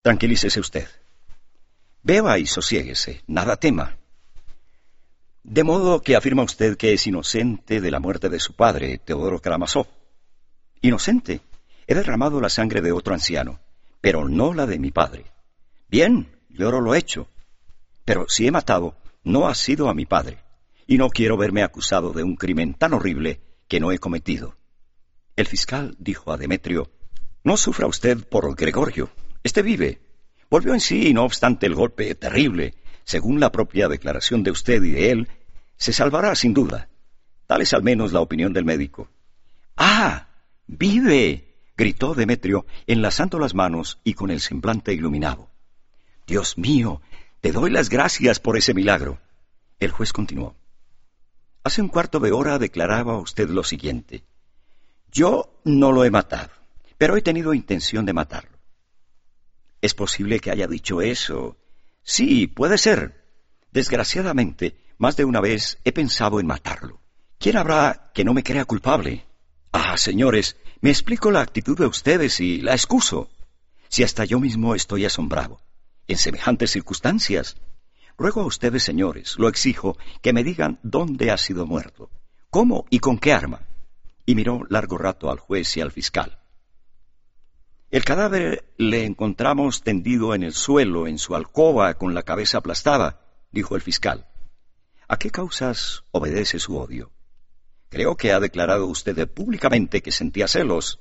Tranquilícese usted. Beba y sosiéguese, nada tema. De modo que afirma usted que es inocente de la muerte de su padre, Teodoro Karamazov. Inocente. He derramado la sangre de otro anciano, pero no la de mi padre. Bien, yo lo he hecho. Pero si he matado, no ha sido a mi padre, y no quiero verme acusado de un crimen tan horrible que no he cometido. El fiscal dijo a Demetrio: no sufra usted por Gregorio. Este vive. Volvió en sí y no obstante el golpe terrible, según la propia declaración de usted y de él, se salvará sin duda. Tal es al menos la opinión del médico. ¡Ah! ¡Vive!, gritó Demetrio, enlazando las manos y con el semblante iluminado. Dios mío, te doy las gracias por ese milagro. El juez continuó. Hace un cuarto de hora declaraba usted lo siguiente: yo no lo he matado, pero he tenido intención de matarlo. ¿Es posible que haya dicho eso? Sí, puede ser. Desgraciadamente, más de una vez he pensado en matarlo. ¿Quién habrá que no me crea culpable? Ah, señores, me explico la actitud de ustedes y la excuso. Si hasta yo mismo estoy asombrado. En semejantes circunstancias. Ruego a ustedes, señores, lo exijo, que me digan dónde ha sido muerto, cómo y con qué arma. Y miró largo rato al juez y al fiscal. El cadáver le encontramos tendido en el suelo, en su alcoba, con la cabeza aplastada, dijo el fiscal. ¿A qué causas obedece su odio? Creo que ha declarado usted públicamente que sentía celos.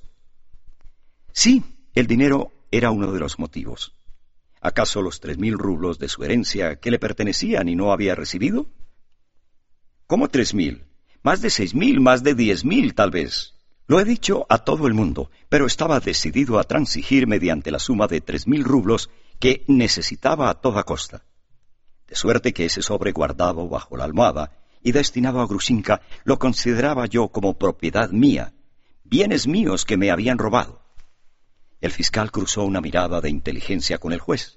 Sí, el dinero era uno de los motivos. ¿Acaso los 3.000 rublos de su herencia que le pertenecían y no había recibido? ¿Cómo 3.000? Más de 6.000, más de 10.000 tal vez. Lo he dicho a todo el mundo, pero estaba decidido a transigir mediante la suma de 3.000 rublos que necesitaba a toda costa. De suerte que ese sobre guardado bajo la almohada y destinado a Grushenka lo consideraba yo como propiedad mía, bienes míos que me habían robado. El fiscal cruzó una mirada de inteligencia con el juez.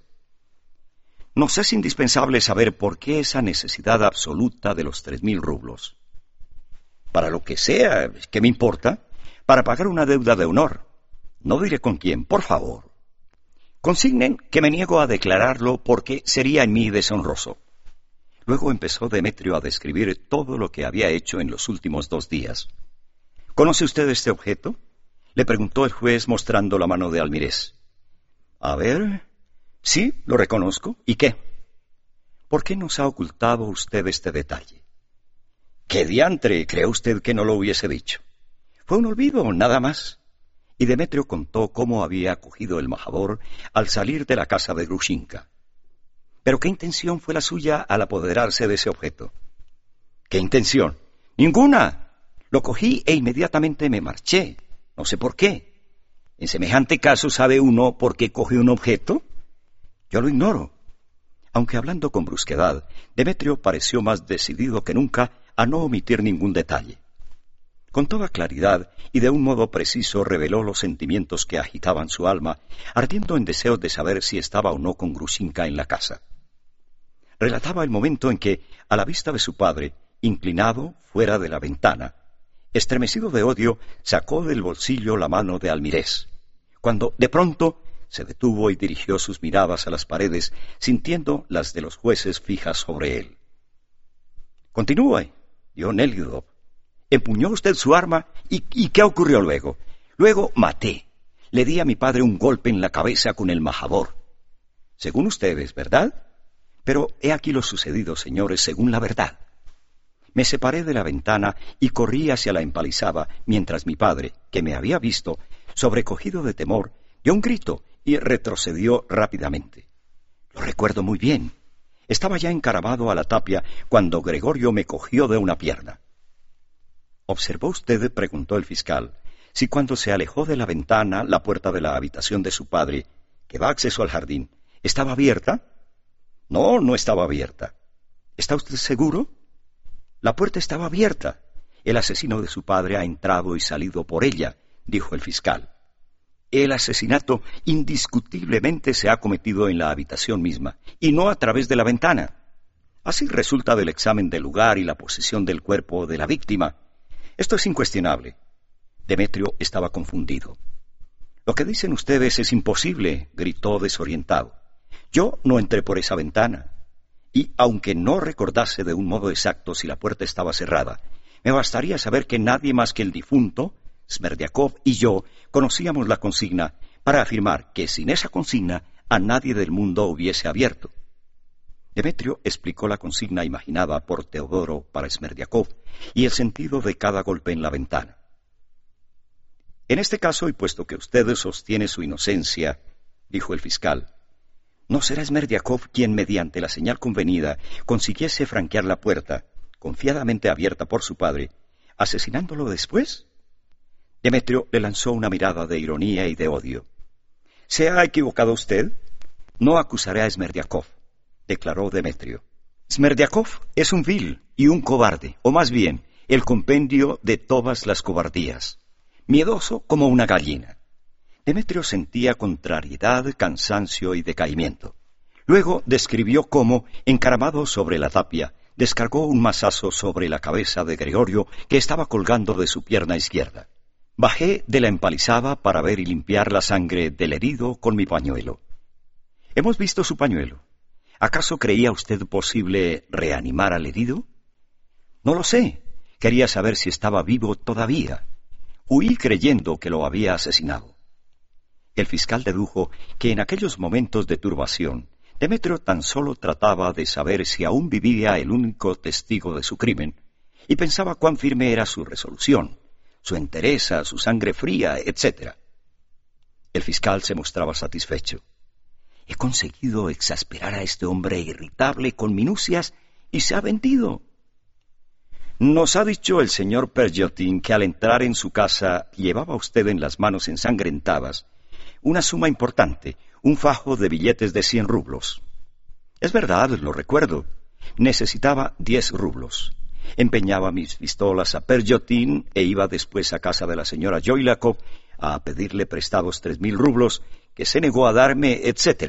Nos es indispensable saber por qué esa necesidad absoluta de los 3.000 rublos. Para lo que sea, ¿qué me importa? Para pagar una deuda de honor. No diré con quién, por favor. Consignen que me niego a declararlo porque sería en mí deshonroso. Luego empezó Demetrio a describir todo lo que había hecho en los últimos 2 días. ¿Conoce usted este objeto?, le preguntó el juez mostrando la mano de Almirez. A ver... Sí, lo reconozco. ¿Y qué? ¿Por qué nos ha ocultado usted este detalle? ¿Qué diantre? ¿Cree usted que no lo hubiese dicho? Fue un olvido, nada más. Y Demetrio contó cómo había cogido el majador al salir de la casa de Grushenka. ¿Pero qué intención fue la suya al apoderarse de ese objeto? ¿Qué intención? ¡Ninguna! Lo cogí e inmediatamente me marché. No sé por qué. ¿En semejante caso sabe uno por qué coge un objeto? Yo lo ignoro. Aunque hablando con brusquedad, Demetrio pareció más decidido que nunca a no omitir ningún detalle. Con toda claridad y de un modo preciso reveló los sentimientos que agitaban su alma, ardiendo en deseos de saber si estaba o no con Grushenka en la casa. Relataba el momento en que, a la vista de su padre, inclinado fuera de la ventana, estremecido de odio, sacó del bolsillo la mano de Almirez, cuando, de pronto, se detuvo y dirigió sus miradas a las paredes, sintiendo las de los jueces fijas sobre él. «Continúe», dijo Neliudov. «Empuñó usted su arma y ¿qué ocurrió luego?» «Luego maté. Le di a mi padre un golpe en la cabeza con el majador». «Según ustedes, ¿verdad?» «Pero he aquí lo sucedido, señores, según la verdad. Me separé de la ventana y corrí hacia la empalizada, mientras mi padre, que me había visto, sobrecogido de temor, dio un grito y retrocedió rápidamente. Lo recuerdo muy bien. Estaba ya encaramado a la tapia cuando Gregorio me cogió de una pierna. ¿Observó usted, preguntó el fiscal, si cuando se alejó de la ventana la puerta de la habitación de su padre, que da acceso al jardín, estaba abierta? No, no estaba abierta. ¿Está usted seguro? La puerta estaba abierta. El asesino de su padre ha entrado y salido por ella, dijo el fiscal. El asesinato indiscutiblemente se ha cometido en la habitación misma, y no a través de la ventana. Así resulta del examen del lugar y la posición del cuerpo de la víctima. Esto es incuestionable. Demetrio estaba confundido. Lo que dicen ustedes es imposible, gritó desorientado. Yo no entré por esa ventana, y aunque no recordase de un modo exacto si la puerta estaba cerrada, me bastaría saber que nadie más que el difunto, Smerdiakov y yo, conocíamos la consigna para afirmar que sin esa consigna a nadie del mundo hubiese abierto. Demetrio explicó la consigna imaginada por Teodoro para Smerdiakov y el sentido de cada golpe en la ventana. En este caso, y puesto que usted sostiene su inocencia, dijo el fiscal, ¿no será Smerdiakov quien, mediante la señal convenida, consiguiese franquear la puerta, confiadamente abierta por su padre, asesinándolo después? Demetrio le lanzó una mirada de ironía y de odio. ¿Se ha equivocado usted? No acusaré a Smerdiakov, declaró Demetrio. Smerdiakov es un vil y un cobarde, o más bien, el compendio de todas las cobardías. Miedoso como una gallina. Demetrio sentía contrariedad, cansancio y decaimiento. Luego describió cómo, encaramado sobre la tapia, descargó un mazazo sobre la cabeza de Gregorio que estaba colgando de su pierna izquierda. Bajé de la empalizada para ver y limpiar la sangre del herido con mi pañuelo. ¿Hemos visto su pañuelo? ¿Acaso creía usted posible reanimar al herido? No lo sé. Quería saber si estaba vivo todavía. Huí creyendo que lo había asesinado. El fiscal dedujo que en aquellos momentos de turbación, Demetrio tan solo trataba de saber si aún vivía el único testigo de su crimen, y pensaba cuán firme era su resolución, su entereza, su sangre fría, etc. El fiscal se mostraba satisfecho. He conseguido exasperar a este hombre irritable con minucias y se ha vendido. Nos ha dicho el señor Perjotin que al entrar en su casa llevaba usted en las manos ensangrentadas una suma importante, un fajo de billetes de 100 rublos. Es verdad, lo recuerdo. Necesitaba 10 rublos. Empeñaba mis pistolas a Perjotin e iba después a casa de la señora Yoilakov a pedirle prestados 3.000 rublos que se negó a darme, etc.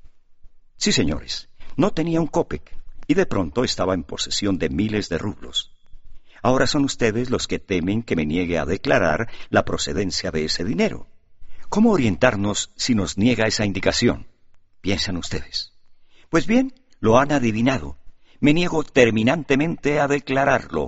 Sí, señores, no tenía un kopek y de pronto estaba en posesión de miles de rublos. Ahora son ustedes los que temen que me niegue a declarar la procedencia de ese dinero. ¿Cómo orientarnos si nos niega esa indicación? Piensan ustedes. Pues bien, lo han adivinado. Me niego terminantemente a declararlo.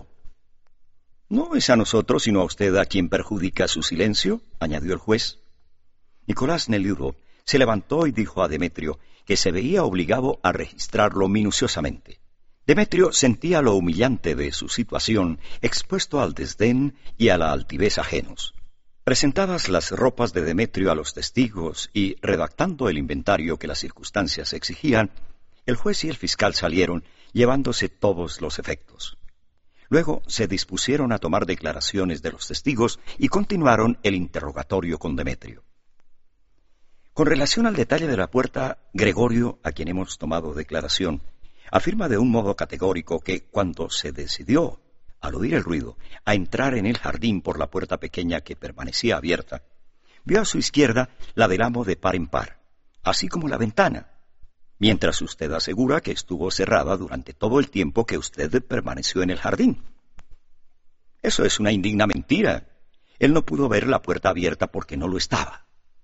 No es a nosotros, sino a usted a quien perjudica su silencio, añadió el juez. Nicolás Neliudov se levantó y dijo a Demetrio que se veía obligado a registrarlo minuciosamente. Demetrio sentía lo humillante de su situación, expuesto al desdén y a la altivez ajenos. Presentadas las ropas de Demetrio a los testigos y redactando el inventario que las circunstancias exigían, el juez y el fiscal salieron, llevándose todos los efectos. Luego se dispusieron a tomar declaraciones de los testigos y continuaron el interrogatorio con Demetrio. Con relación al detalle de la puerta, Gregorio, a quien hemos tomado declaración, afirma de un modo categórico que cuando se decidió, al oír el ruido, a entrar en el jardín por la puerta pequeña que permanecía abierta, vio a su izquierda la del amo de par en par, así como la ventana, mientras usted asegura que estuvo cerrada durante todo el tiempo que usted permaneció en el jardín. Eso es una indigna mentira. Él no pudo ver la puerta abierta porque no lo estaba.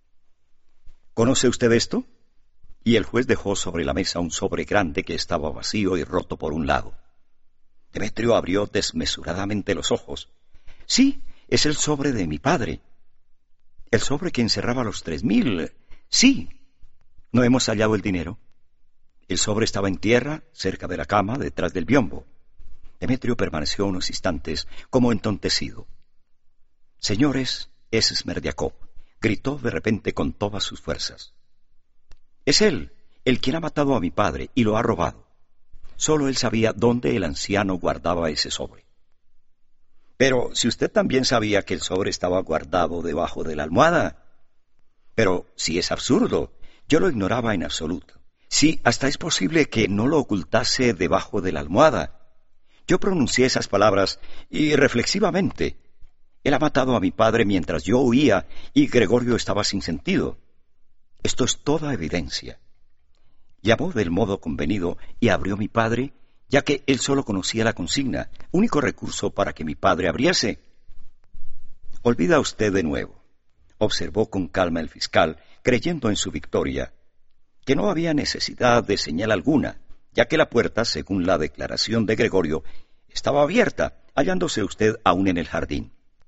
¿Conoce usted esto? Y el juez dejó sobre la mesa un sobre grande que estaba vacío y roto por un lado. Demetrio abrió desmesuradamente los ojos. Sí, es el sobre de mi padre. El sobre que encerraba los 3.000. Sí. ¿No hemos hallado el dinero? El sobre estaba en tierra, cerca de la cama, detrás del biombo. Demetrio permaneció unos instantes como entontecido. Señores, es Smerdiakov, gritó de repente con todas sus fuerzas. Es él, el quien ha matado a mi padre y lo ha robado. Solo él sabía dónde el anciano guardaba ese sobre. Pero si usted también sabía que el sobre estaba guardado debajo de la almohada. Pero si es absurdo, yo lo ignoraba en absoluto. Sí, hasta es posible que no lo ocultase debajo de la almohada. Yo pronuncié esas palabras y reflexivamente. Él ha matado a mi padre mientras yo huía y Gregorio estaba sin sentido. Esto es toda evidencia. Llamó del modo convenido y abrió mi padre, ya que él solo conocía la consigna, único recurso para que mi padre abriese. Olvida usted de nuevo. observó con calma el fiscal, creyendo en su victoria, que no había necesidad de señal alguna, ya que la puerta, según la declaración de Gregorio, estaba abierta, hallándose usted aún en el jardín.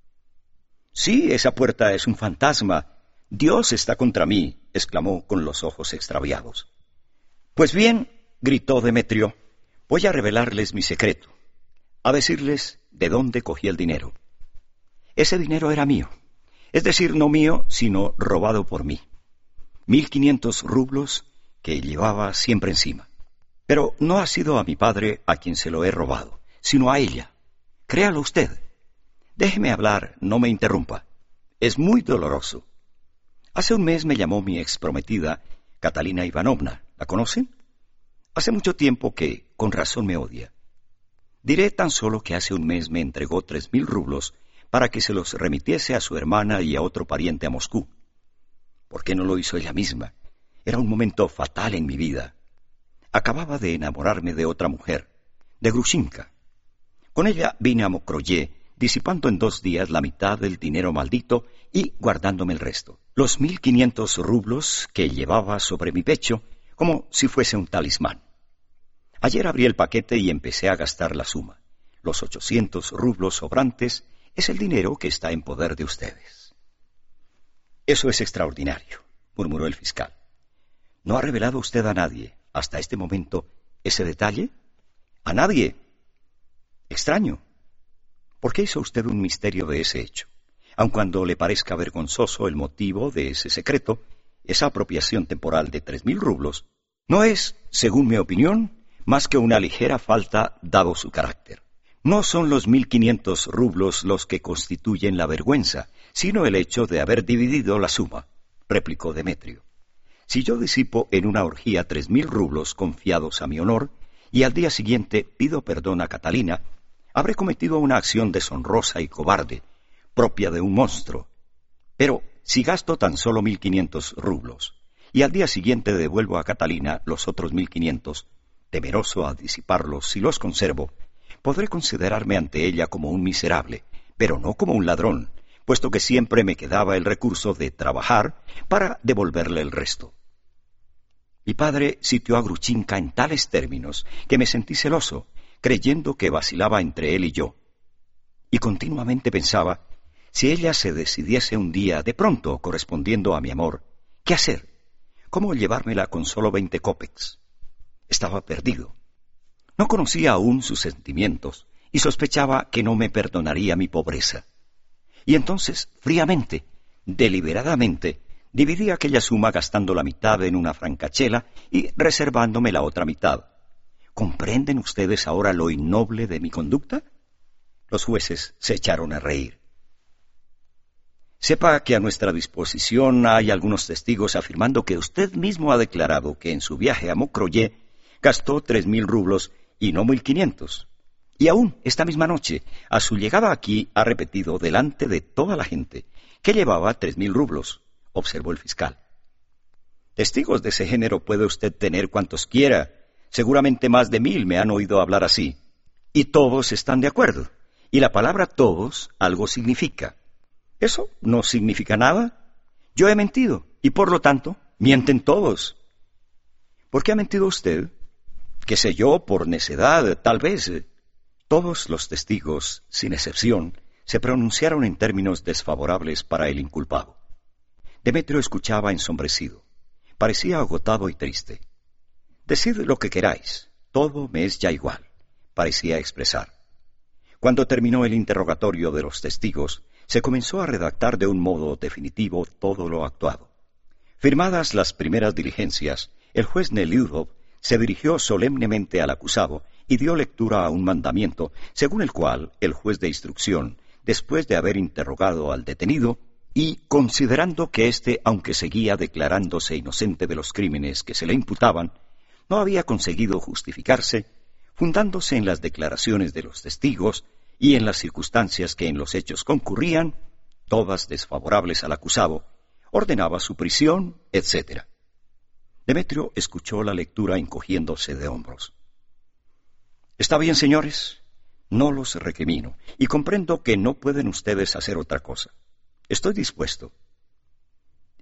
Sí, esa puerta es un fantasma. Dios está contra mí, exclamó con los ojos extraviados. Pues bien, gritó Demetrio, voy a revelarles mi secreto, a decirles de dónde cogí el dinero. Ese dinero era mío, es decir, no mío, sino robado por mí. 1.500 rublos que llevaba siempre encima. Pero no ha sido a mi padre a quien se lo he robado, sino a ella. Créalo usted. Déjeme hablar, no me interrumpa. Es muy doloroso. Hace un mes me llamó mi exprometida, Catalina Ivanovna. ¿La conocen? Hace mucho tiempo que, con razón, me odia. Diré tan solo que hace un mes me entregó 3.000 rublos para que se los remitiese a su hermana y a otro pariente a Moscú. ¿Por qué no lo hizo ella misma? Era un momento fatal en mi vida. Acababa de enamorarme de otra mujer, de Grushenka. Con ella vine a Mokroye, disipando en 2 días la mitad del dinero maldito y guardándome el resto. Los 1.500 rublos que llevaba sobre mi pecho, como si fuese un talismán. Ayer abrí el paquete y empecé a gastar la suma. Los 800 rublos sobrantes es el dinero que está en poder de ustedes. Eso es extraordinario, murmuró el fiscal. ¿No ha revelado usted a nadie, hasta este momento, ese detalle? ¿A nadie? Extraño. ¿Por qué hizo usted un misterio de ese hecho? Aun cuando le parezca vergonzoso el motivo de ese secreto, esa apropiación temporal de 3.000 rublos no es, según mi opinión, más que una ligera falta dado su carácter. No son los 1.500 rublos los que constituyen la vergüenza, sino el hecho de haber dividido la suma, replicó Demetrio. Si yo disipo en una orgía 3.000 rublos confiados a mi honor, y al día siguiente pido perdón a Catalina, habré cometido una acción deshonrosa y cobarde, propia de un monstruo. Pero si gasto tan solo 1.500 rublos, y al día siguiente devuelvo a Catalina los otros 1.500, temeroso a disiparlos si los conservo, podré considerarme ante ella como un miserable, pero no como un ladrón, puesto que siempre me quedaba el recurso de trabajar para devolverle el resto. Mi padre sitió a Grushenka en tales términos que me sentí celoso, creyendo que vacilaba entre él y yo. Y continuamente pensaba, si ella se decidiese un día de pronto correspondiendo a mi amor, ¿qué hacer? ¿Cómo llevármela con solo 20 kopecks? Estaba perdido. No conocía aún sus sentimientos y sospechaba que no me perdonaría mi pobreza. Y entonces, fríamente, deliberadamente, dividí aquella suma gastando la mitad en una francachela y reservándome la otra mitad. ¿Comprenden ustedes ahora lo innoble de mi conducta? Los jueces se echaron a reír. Sepa que a nuestra disposición hay algunos testigos afirmando que usted mismo ha declarado que en su viaje a Mokroye gastó 3.000 rublos y no 1.500. Y aún esta misma noche, a su llegada aquí, ha repetido delante de toda la gente que llevaba 3.000 rublos, observó el fiscal. Testigos de ese género puede usted tener cuantos quiera. Seguramente más de 1.000 me han oído hablar así. Y todos están de acuerdo. Y la palabra todos algo significa. ¿Eso no significa nada? Yo he mentido, y por lo tanto, mienten todos. ¿Por qué ha mentido usted? Qué sé yo, por necedad, tal vez. Todos los testigos, sin excepción, se pronunciaron en términos desfavorables para el inculpado. Demetrio escuchaba ensombrecido. Parecía agotado y triste. Decid lo que queráis, todo me es ya igual, parecía expresar. Cuando terminó el interrogatorio de los testigos, se comenzó a redactar de un modo definitivo todo lo actuado. Firmadas las primeras diligencias, el juez Neliudov se dirigió solemnemente al acusado y dio lectura a un mandamiento, según el cual el juez de instrucción, después de haber interrogado al detenido, y considerando que éste, aunque seguía declarándose inocente de los crímenes que se le imputaban, no había conseguido justificarse, fundándose en las declaraciones de los testigos y en las circunstancias que en los hechos concurrían, todas desfavorables al acusado, ordenaba su prisión, etc. Demetrio escuchó la lectura encogiéndose de hombros. Está bien, señores, no los recrimino, y comprendo que no pueden ustedes hacer otra cosa. Estoy dispuesto.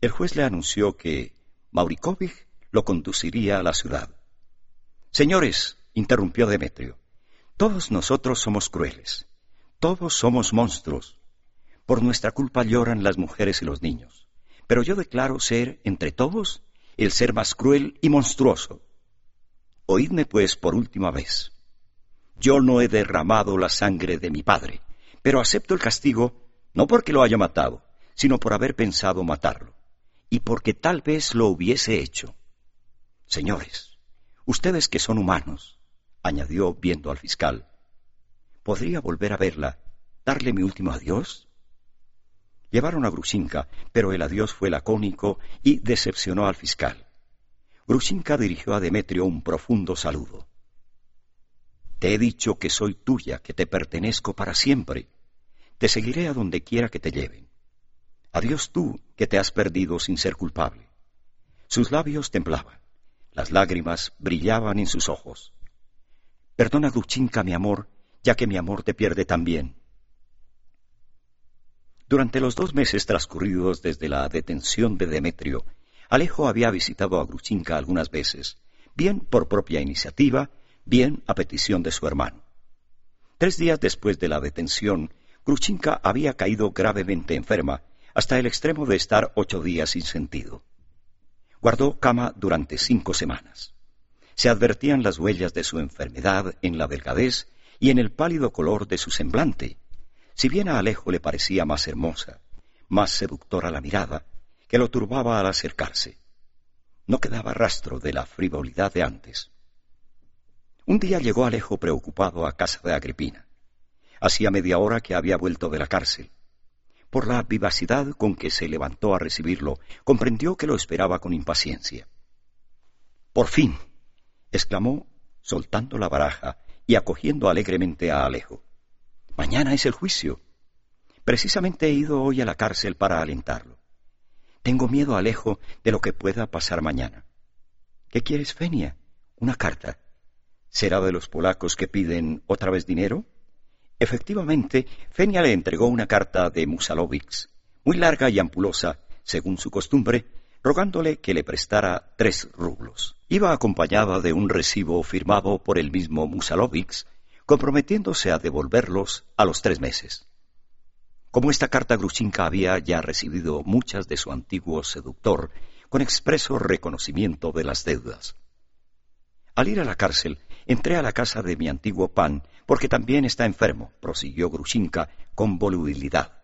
El juez le anunció que Maurikovich lo conduciría a la ciudad. «Señores», interrumpió Demetrio, «todos nosotros somos crueles, todos somos monstruos. Por nuestra culpa lloran las mujeres y los niños, pero yo declaro ser, entre todos, el ser más cruel y monstruoso. Oídme, pues, por última vez. Yo no he derramado la sangre de mi padre, pero acepto el castigo no porque lo haya matado, sino por haber pensado matarlo, y porque tal vez lo hubiese hecho. Señores, ustedes que son humanos», añadió viendo al fiscal, «¿podría volver a verla, darle mi último adiós?» Llevaron a Grushenka, pero el adiós fue lacónico y decepcionó al fiscal. Grushenka dirigió a Demetrio un profundo saludo. «Te he dicho que soy tuya, que te pertenezco para siempre. Te seguiré a donde quiera que te lleven. Adiós tú, que te has perdido sin ser culpable». Sus labios temblaban, las lágrimas brillaban en sus ojos. «Perdona, Grushenka, mi amor, ya que mi amor te pierde también». Durante los 2 meses transcurridos desde la detención de Demetrio, Alejo había visitado a Grushenka algunas veces, bien por propia iniciativa, bien a petición de su hermano. 3 días después de la detención, Grushenka había caído gravemente enferma, hasta el extremo de estar 8 días sin sentido. Guardó cama durante 5 semanas. Se advertían las huellas de su enfermedad en la delgadez y en el pálido color de su semblante. Si bien a Alejo le parecía más hermosa, más seductora la mirada, que lo turbaba al acercarse. No quedaba rastro de la frivolidad de antes. Un día llegó Alejo preocupado a casa de Agripina. Hacía media hora que había vuelto de la cárcel. Por la vivacidad con que se levantó a recibirlo, comprendió que lo esperaba con impaciencia. «Por fin», exclamó, soltando la baraja y acogiendo alegremente a Alejo. «Mañana es el juicio. Precisamente he ido hoy a la cárcel para alentarlo. Tengo miedo, Alejo, de lo que pueda pasar mañana». «¿Qué quieres, Fenia? ¿Una carta? ¿Será de los polacos que piden otra vez dinero?» Efectivamente, Fenia le entregó una carta de Musalovich, muy larga y ampulosa, según su costumbre, rogándole que le prestara 3 rublos. Iba acompañada de un recibo firmado por el mismo Musalovich, comprometiéndose a devolverlos a los 3 meses. Como esta carta, Grushenka había ya recibido muchas de su antiguo seductor, con expreso reconocimiento de las deudas. Al ir a la cárcel, entré a la casa de mi antiguo pan, porque también está enfermo, prosiguió Grushenka con volubilidad.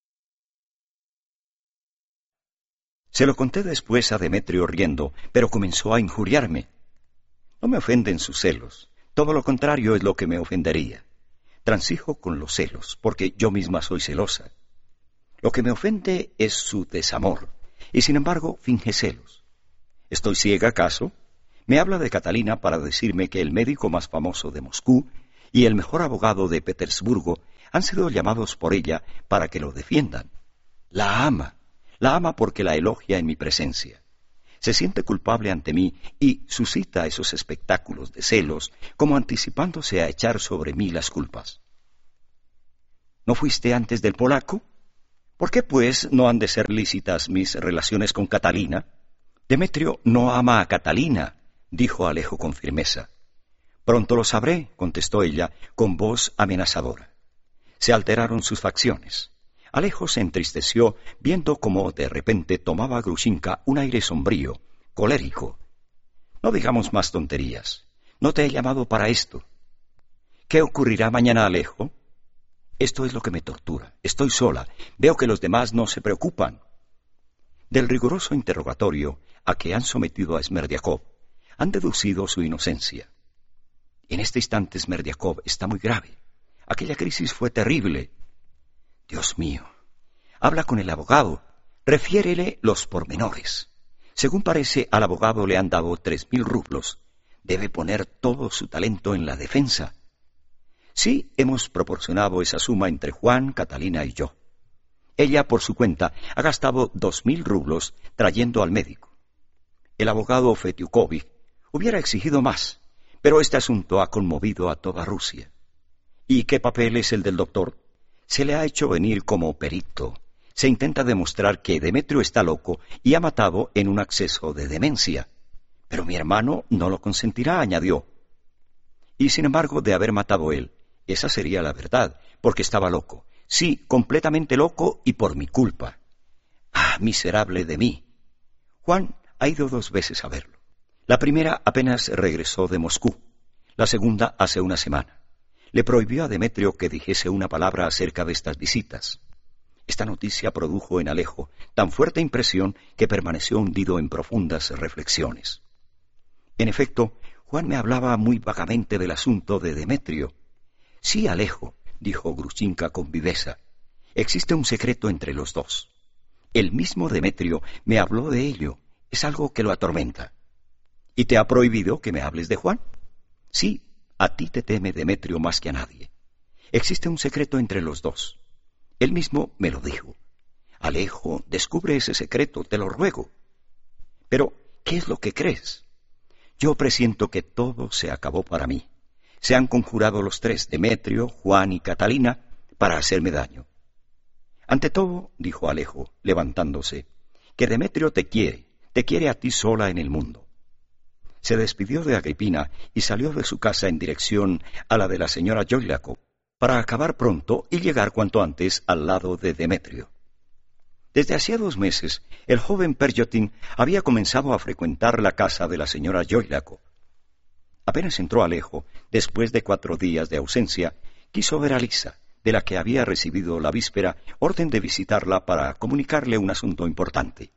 Se lo conté después a Demetrio riendo, pero comenzó a injuriarme. No me ofenden sus celos, todo lo contrario es lo que me ofendería. Transijo con los celos, porque yo misma soy celosa. Lo que me ofende es su desamor, y sin embargo finge celos. ¿Estoy ciega acaso? Me habla de Catalina para decirme que el médico más famoso de Moscú y el mejor abogado de Petersburgo han sido llamados por ella para que lo defiendan. La ama porque la elogia en mi presencia. Se siente culpable ante mí y suscita esos espectáculos de celos como anticipándose a echar sobre mí las culpas. ¿No fuiste antes del polaco? ¿Por qué, pues, no han de ser lícitas mis relaciones con Catalina? Demetrio no ama a Catalina, dijo Alejo con firmeza. Pronto lo sabré, contestó ella con voz amenazadora. Se alteraron sus facciones. Alejo se entristeció viendo cómo de repente tomaba a Grushenka un aire sombrío, colérico. No digamos más tonterías. No te he llamado para esto. ¿Qué ocurrirá mañana, Alejo? Esto es lo que me tortura. Estoy sola. Veo que los demás no se preocupan. Del riguroso interrogatorio a que han sometido a Smerdiakov, han deducido su inocencia. En este instante Smerdiakov está muy grave. Aquella crisis fue terrible. Dios mío. Habla con el abogado. Refiérele los pormenores. Según parece, al abogado le han dado 3.000 rublos. Debe poner todo su talento en la defensa. Sí, hemos proporcionado esa suma entre Juan, Catalina y yo. Ella, por su cuenta, ha gastado 2.000 rublos trayendo al médico. El abogado Fetiukovich hubiera exigido más, pero este asunto ha conmovido a toda Rusia. ¿Y qué papel es el del doctor? Se le ha hecho venir como perito. Se intenta demostrar que Demetrio está loco y ha matado en un acceso de demencia. Pero mi hermano no lo consentirá, añadió. Y sin embargo, de haber matado él, esa sería la verdad, porque estaba loco. Sí, completamente loco y por mi culpa. ¡Ah, miserable de mí! Juan ha ido 2 veces a verlo. La primera apenas regresó de Moscú. La segunda hace una semana. Le prohibió a Demetrio que dijese una palabra acerca de estas visitas. Esta noticia produjo en Alejo tan fuerte impresión que permaneció hundido en profundas reflexiones. En efecto, Juan me hablaba muy vagamente del asunto de Demetrio. Sí, Alejo, dijo Grushenka con viveza, existe un secreto entre los dos. El mismo Demetrio me habló de ello, es algo que lo atormenta. ¿Y te ha prohibido que me hables de Juan? Sí, a ti te teme Demetrio más que a nadie. Existe un secreto entre los dos. Él mismo me lo dijo. Alejo, descubre ese secreto, te lo ruego. Pero, ¿qué es lo que crees? Yo presiento que todo se acabó para mí. Se han conjurado los 3, Demetrio, Juan y Catalina, para hacerme daño. Ante todo, dijo Alejo, levantándose, que Demetrio te quiere a ti sola en el mundo. Se despidió de Agripina y salió de su casa en dirección a la de la señora Yoilakov, para acabar pronto y llegar cuanto antes al lado de Demetrio. Desde hacía 2 meses, el joven Perjotin había comenzado a frecuentar la casa de la señora Yoilakov. Apenas entró Alejo, después de 4 días de ausencia, quiso ver a Lisa, de la que había recibido la víspera orden de visitarla para comunicarle un asunto importante.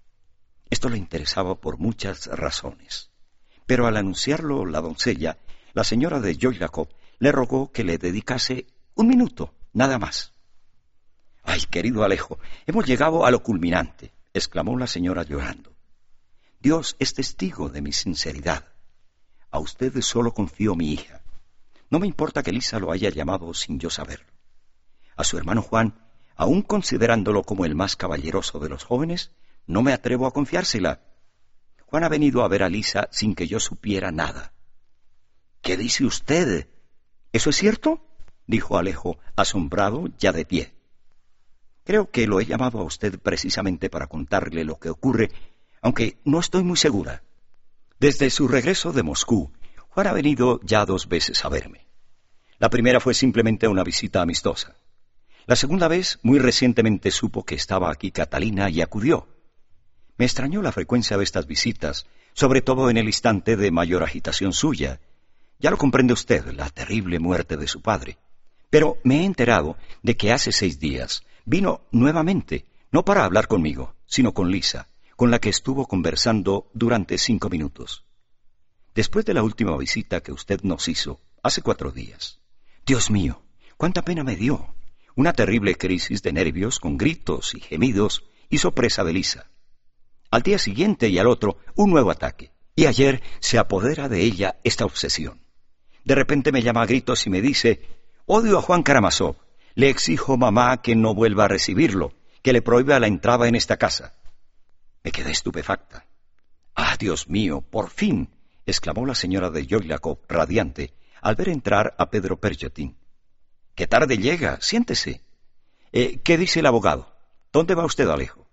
Esto le interesaba por muchas razones, pero al anunciarlo la doncella, la señora de Yoilakov, le rogó que le dedicase 1 minuto, nada más. «Ay, querido Alejo, hemos llegado a lo culminante», exclamó la señora llorando. «Dios es testigo de mi sinceridad. A usted solo confío mi hija. No me importa que Lisa lo haya llamado sin yo saberlo. A su hermano Juan, aun considerándolo como el más caballeroso de los jóvenes, no me atrevo a confiársela. Juan ha venido a ver a Lisa sin que yo supiera nada». «¿Qué dice usted? ¿Eso es cierto?», dijo Alejo, asombrado, ya de pie. «Creo que lo he llamado a usted precisamente para contarle lo que ocurre, aunque no estoy muy segura. Desde su regreso de Moscú, Juan ha venido ya 2 veces a verme. La primera fue simplemente una visita amistosa. La segunda vez, muy recientemente supo que estaba aquí Catalina y acudió. Me extrañó la frecuencia de estas visitas, sobre todo en el instante de mayor agitación suya. Ya lo comprende usted, la terrible muerte de su padre. Pero me he enterado de que hace 6 días vino nuevamente, no para hablar conmigo, sino con Lisa, con la que estuvo conversando durante 5 minutos. Después de la última visita que usted nos hizo, hace 4 días. Dios mío, cuánta pena me dio. Una terrible crisis de nervios con gritos y gemidos hizo presa de Lisa. Al día siguiente y al otro, un nuevo ataque. Y ayer se apodera de ella esta obsesión. De repente me llama a gritos y me dice: «Odio a Juan Karamazov. Le exijo, mamá, que no vuelva a recibirlo, que le prohíba la entrada en esta casa». Me quedé estupefacta. «¡Ah, Dios mío, por fin!», exclamó la señora de Yoilakov, radiante, al ver entrar a Pedro Perjotin. «¡Qué tarde llega! Siéntese». ¿Qué dice el abogado? ¿Dónde va usted, Alejo?»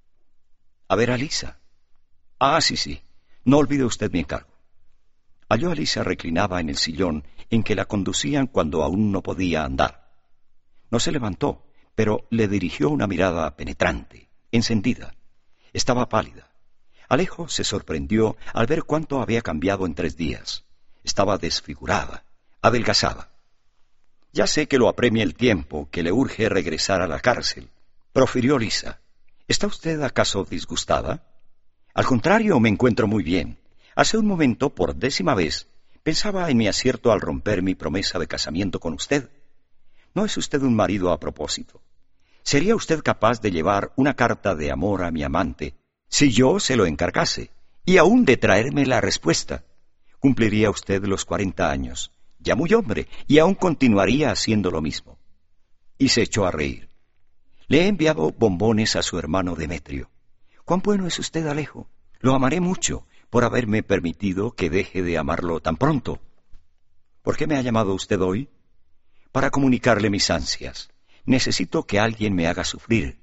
«A ver a Lisa». «Ah, sí. No olvide usted mi encargo». Halló a Lisa reclinada en el sillón en que la conducían cuando aún no podía andar. No se levantó, pero le dirigió una mirada penetrante, encendida. Estaba pálida. Alejo se sorprendió al ver cuánto había cambiado en 3 días. Estaba desfigurada, adelgazada. «Ya sé que lo apremia el tiempo, que le urge regresar a la cárcel», profirió Lisa. «¿Está usted acaso disgustada?» «Al contrario, me encuentro muy bien. Hace un momento, por 10ª vez, pensaba en mi acierto al romper mi promesa de casamiento con usted. No es usted un marido a propósito. ¿Sería usted capaz de llevar una carta de amor a mi amante si yo se lo encargase, y aún de traerme la respuesta? Cumpliría usted los 40 años, ya muy hombre, y aún continuaría haciendo lo mismo». Y se echó a reír. «Le he enviado bombones a su hermano Demetrio. Cuán bueno es usted, Alejo. Lo amaré mucho por haberme permitido que deje de amarlo tan pronto». «¿Por qué me ha llamado usted hoy?» «Para comunicarle mis ansias. Necesito que alguien me haga sufrir.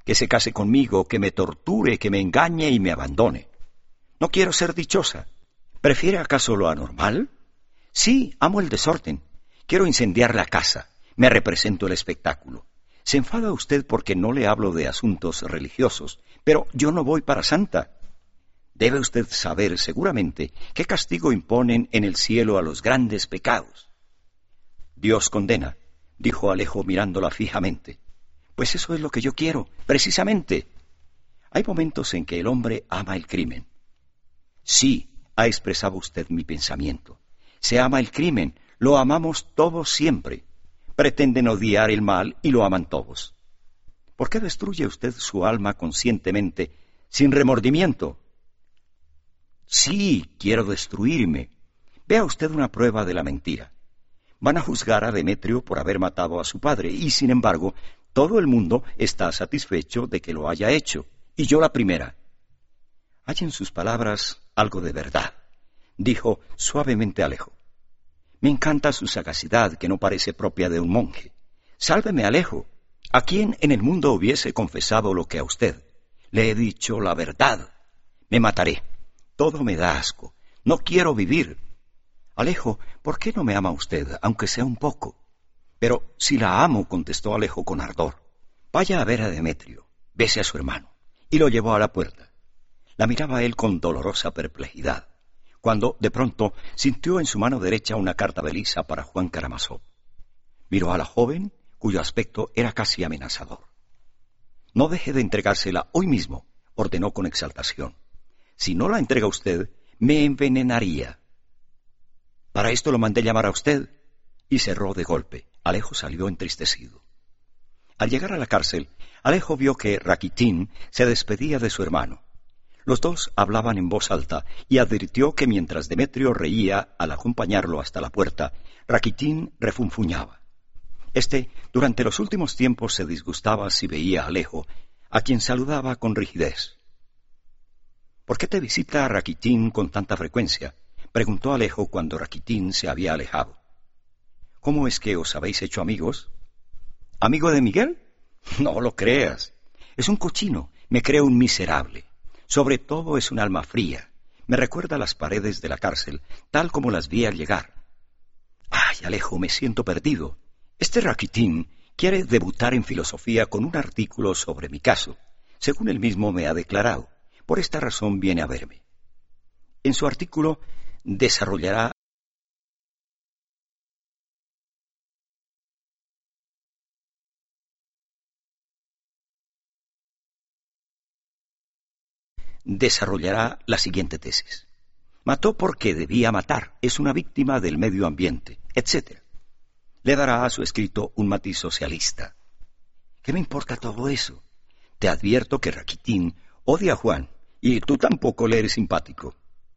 que se case conmigo, que me torture, que me engañe y me abandone. No quiero ser dichosa. ¿Prefiere acaso lo anormal? Sí, amo el desorden. Quiero incendiar la casa. Me represento el espectáculo. Se enfada usted porque no le hablo de asuntos religiosos, pero yo no voy para santa. Debe usted saber seguramente qué castigo imponen en el cielo a los grandes pecados. Dios condena, dijo Alejo mirándola fijamente. Pues eso es lo que yo quiero, precisamente. Hay momentos en que el hombre ama el crimen. Sí, ha expresado usted mi pensamiento. Se ama el crimen, lo amamos todos siempre. Pretenden odiar el mal y lo aman todos. ¿Por qué destruye usted su alma conscientemente, sin remordimiento? Sí, quiero destruirme. Vea usted una prueba de la mentira. Van a juzgar a Demetrio por haber matado a su padre, y sin embargo, todo el mundo está satisfecho de que lo haya hecho, y yo la primera. Hay en sus palabras algo de verdad, dijo suavemente Alejo. Me encanta su sagacidad, que no parece propia de un monje. Sálveme, Alejo. ¿A quién en el mundo hubiese confesado lo que a usted? Le he dicho la verdad. Me mataré. Todo me da asco. No quiero vivir. Alejo, ¿por qué no me ama usted, aunque sea un poco? Pero si la amo, contestó Alejo con ardor. Vaya a ver a Demetrio, bese a su hermano. Y lo llevó a la puerta. La miraba él con dolorosa perplejidad, cuando, de pronto, sintió en su mano derecha una carta de Lisa para Juan Karamazov. Miró a la joven, cuyo aspecto era casi amenazador. No deje de entregársela hoy mismo, ordenó con exaltación. Si no la entrega usted, me envenenaría. Para esto lo mandé llamar a usted. Y cerró de golpe. Alejo salió entristecido. Al llegar a la cárcel, Alejo vio que Rakitin se despedía de su hermano. Los dos hablaban en voz alta y advirtió que mientras Demetrio reía al acompañarlo hasta la puerta, Rakitin refunfuñaba. Este, durante los últimos tiempos, se disgustaba si veía a Alejo, a quien saludaba con rigidez. ¿Por qué te visita Rakitin con tanta frecuencia?, preguntó Alejo cuando Rakitin se había alejado. ¿Cómo es que os habéis hecho amigos? ¿Amigo de Miguel? No lo creas. Es un cochino, me cree un miserable. Sobre todo es un alma fría. Me recuerda las paredes de la cárcel, tal como las vi al llegar. Ay, Alejo, me siento perdido. Este Rakitin quiere debutar en filosofía con un artículo sobre mi caso, según él mismo me ha declarado. Por esta razón viene a verme. En su artículo desarrollará la siguiente tesis. Mató porque debía matar, es una víctima del medio ambiente, etc. Le dará a su escrito un matiz socialista. ¿Qué me importa todo eso? Te advierto que Rakitin odia a Juan, y tú tampoco le eres simpático.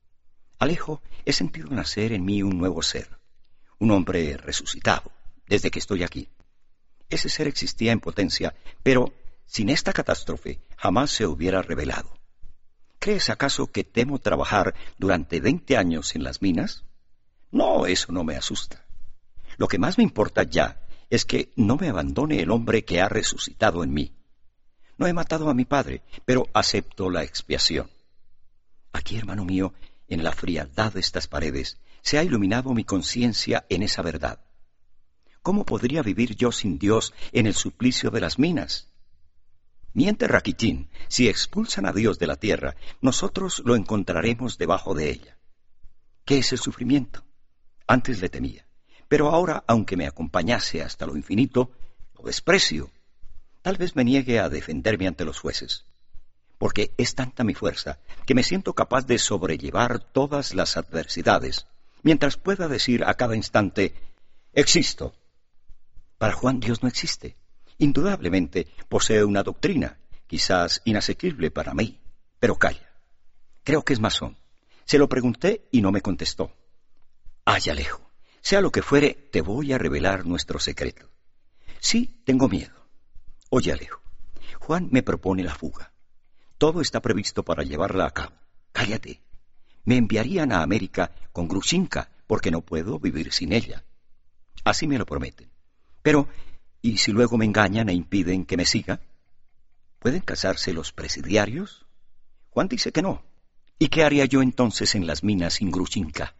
Alejo, he sentido nacer en mí un nuevo ser, un hombre resucitado, desde que estoy aquí. Ese ser existía en potencia, pero sin esta catástrofe jamás se hubiera revelado. ¿Crees acaso que temo trabajar durante 20 años en las minas? No, eso no me asusta. Lo que más me importa ya es que no me abandone el hombre que ha resucitado en mí. No he matado a mi padre, pero acepto la expiación. Aquí, hermano mío, en la frialdad de estas paredes, se ha iluminado mi conciencia en esa verdad. ¿Cómo podría vivir yo sin Dios en el suplicio de las minas? Miente Rakitin, si expulsan a Dios de la tierra, nosotros lo encontraremos debajo de ella. ¿Qué es el sufrimiento? Antes le temía, pero ahora, aunque me acompañase hasta lo infinito, lo desprecio. Tal vez me niegue a defenderme ante los jueces, porque es tanta mi fuerza que me siento capaz de sobrellevar todas las adversidades, mientras pueda decir a cada instante, existo. Para Juan Dios no existe. Indudablemente posee una doctrina, quizás inasequible para mí, pero calla. Creo que es masón. Se lo pregunté y no me contestó. Ay, Alejo, sea lo que fuere, te voy a revelar nuestro secreto. Sí, tengo miedo. Oye, Alejo, Juan me propone la fuga. Todo está previsto para llevarla a cabo. Cállate. Me enviarían a América con Grushinka, porque no puedo vivir sin ella. Así me lo prometen. Pero, ¿y si luego me engañan e impiden que me siga? ¿Pueden casarse los presidiarios? Juan dice que no. ¿Y qué haría yo entonces en las minas sin Grushinka?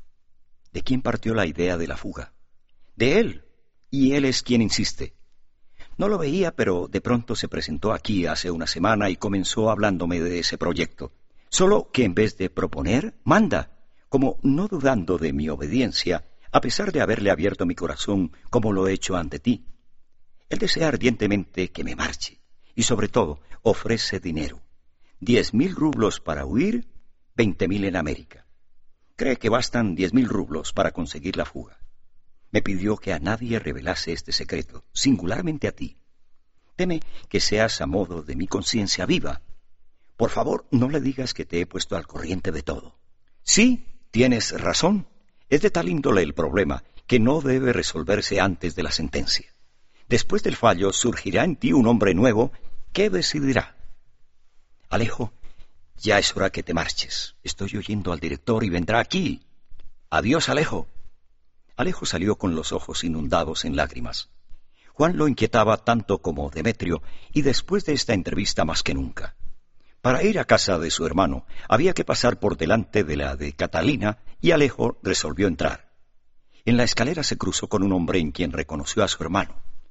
¿De quién partió la idea de la fuga? De él. Y él es quien insiste. No lo veía, pero de pronto se presentó aquí hace una semana y comenzó hablándome de ese proyecto. Solo que en vez de proponer, manda, como no dudando de mi obediencia, a pesar de haberle abierto mi corazón como lo he hecho ante ti. Él desea ardientemente que me marche, y sobre todo ofrece dinero. 10.000 rublos para huir, 20.000 en América. Cree que bastan 10.000 rublos para conseguir la fuga. Me pidió que a nadie revelase este secreto, singularmente a ti. Teme que seas a modo de mi conciencia viva. Por favor, no le digas que te he puesto al corriente de todo. Sí, tienes razón. Es de tal índole el problema que no debe resolverse antes de la sentencia. Después del fallo surgirá en ti un hombre nuevo que decidirá. Alejo, ya es hora que te marches. Estoy oyendo al director y vendrá aquí. Adiós, Alejo. Alejo salió con los ojos inundados en lágrimas. Juan lo inquietaba tanto como Demetrio, y después de esta entrevista más que nunca. Para ir a casa de su hermano había que pasar por delante de la de Catalina, y Alejo resolvió entrar. En la escalera se cruzó con un hombre en quien reconoció a su hermano.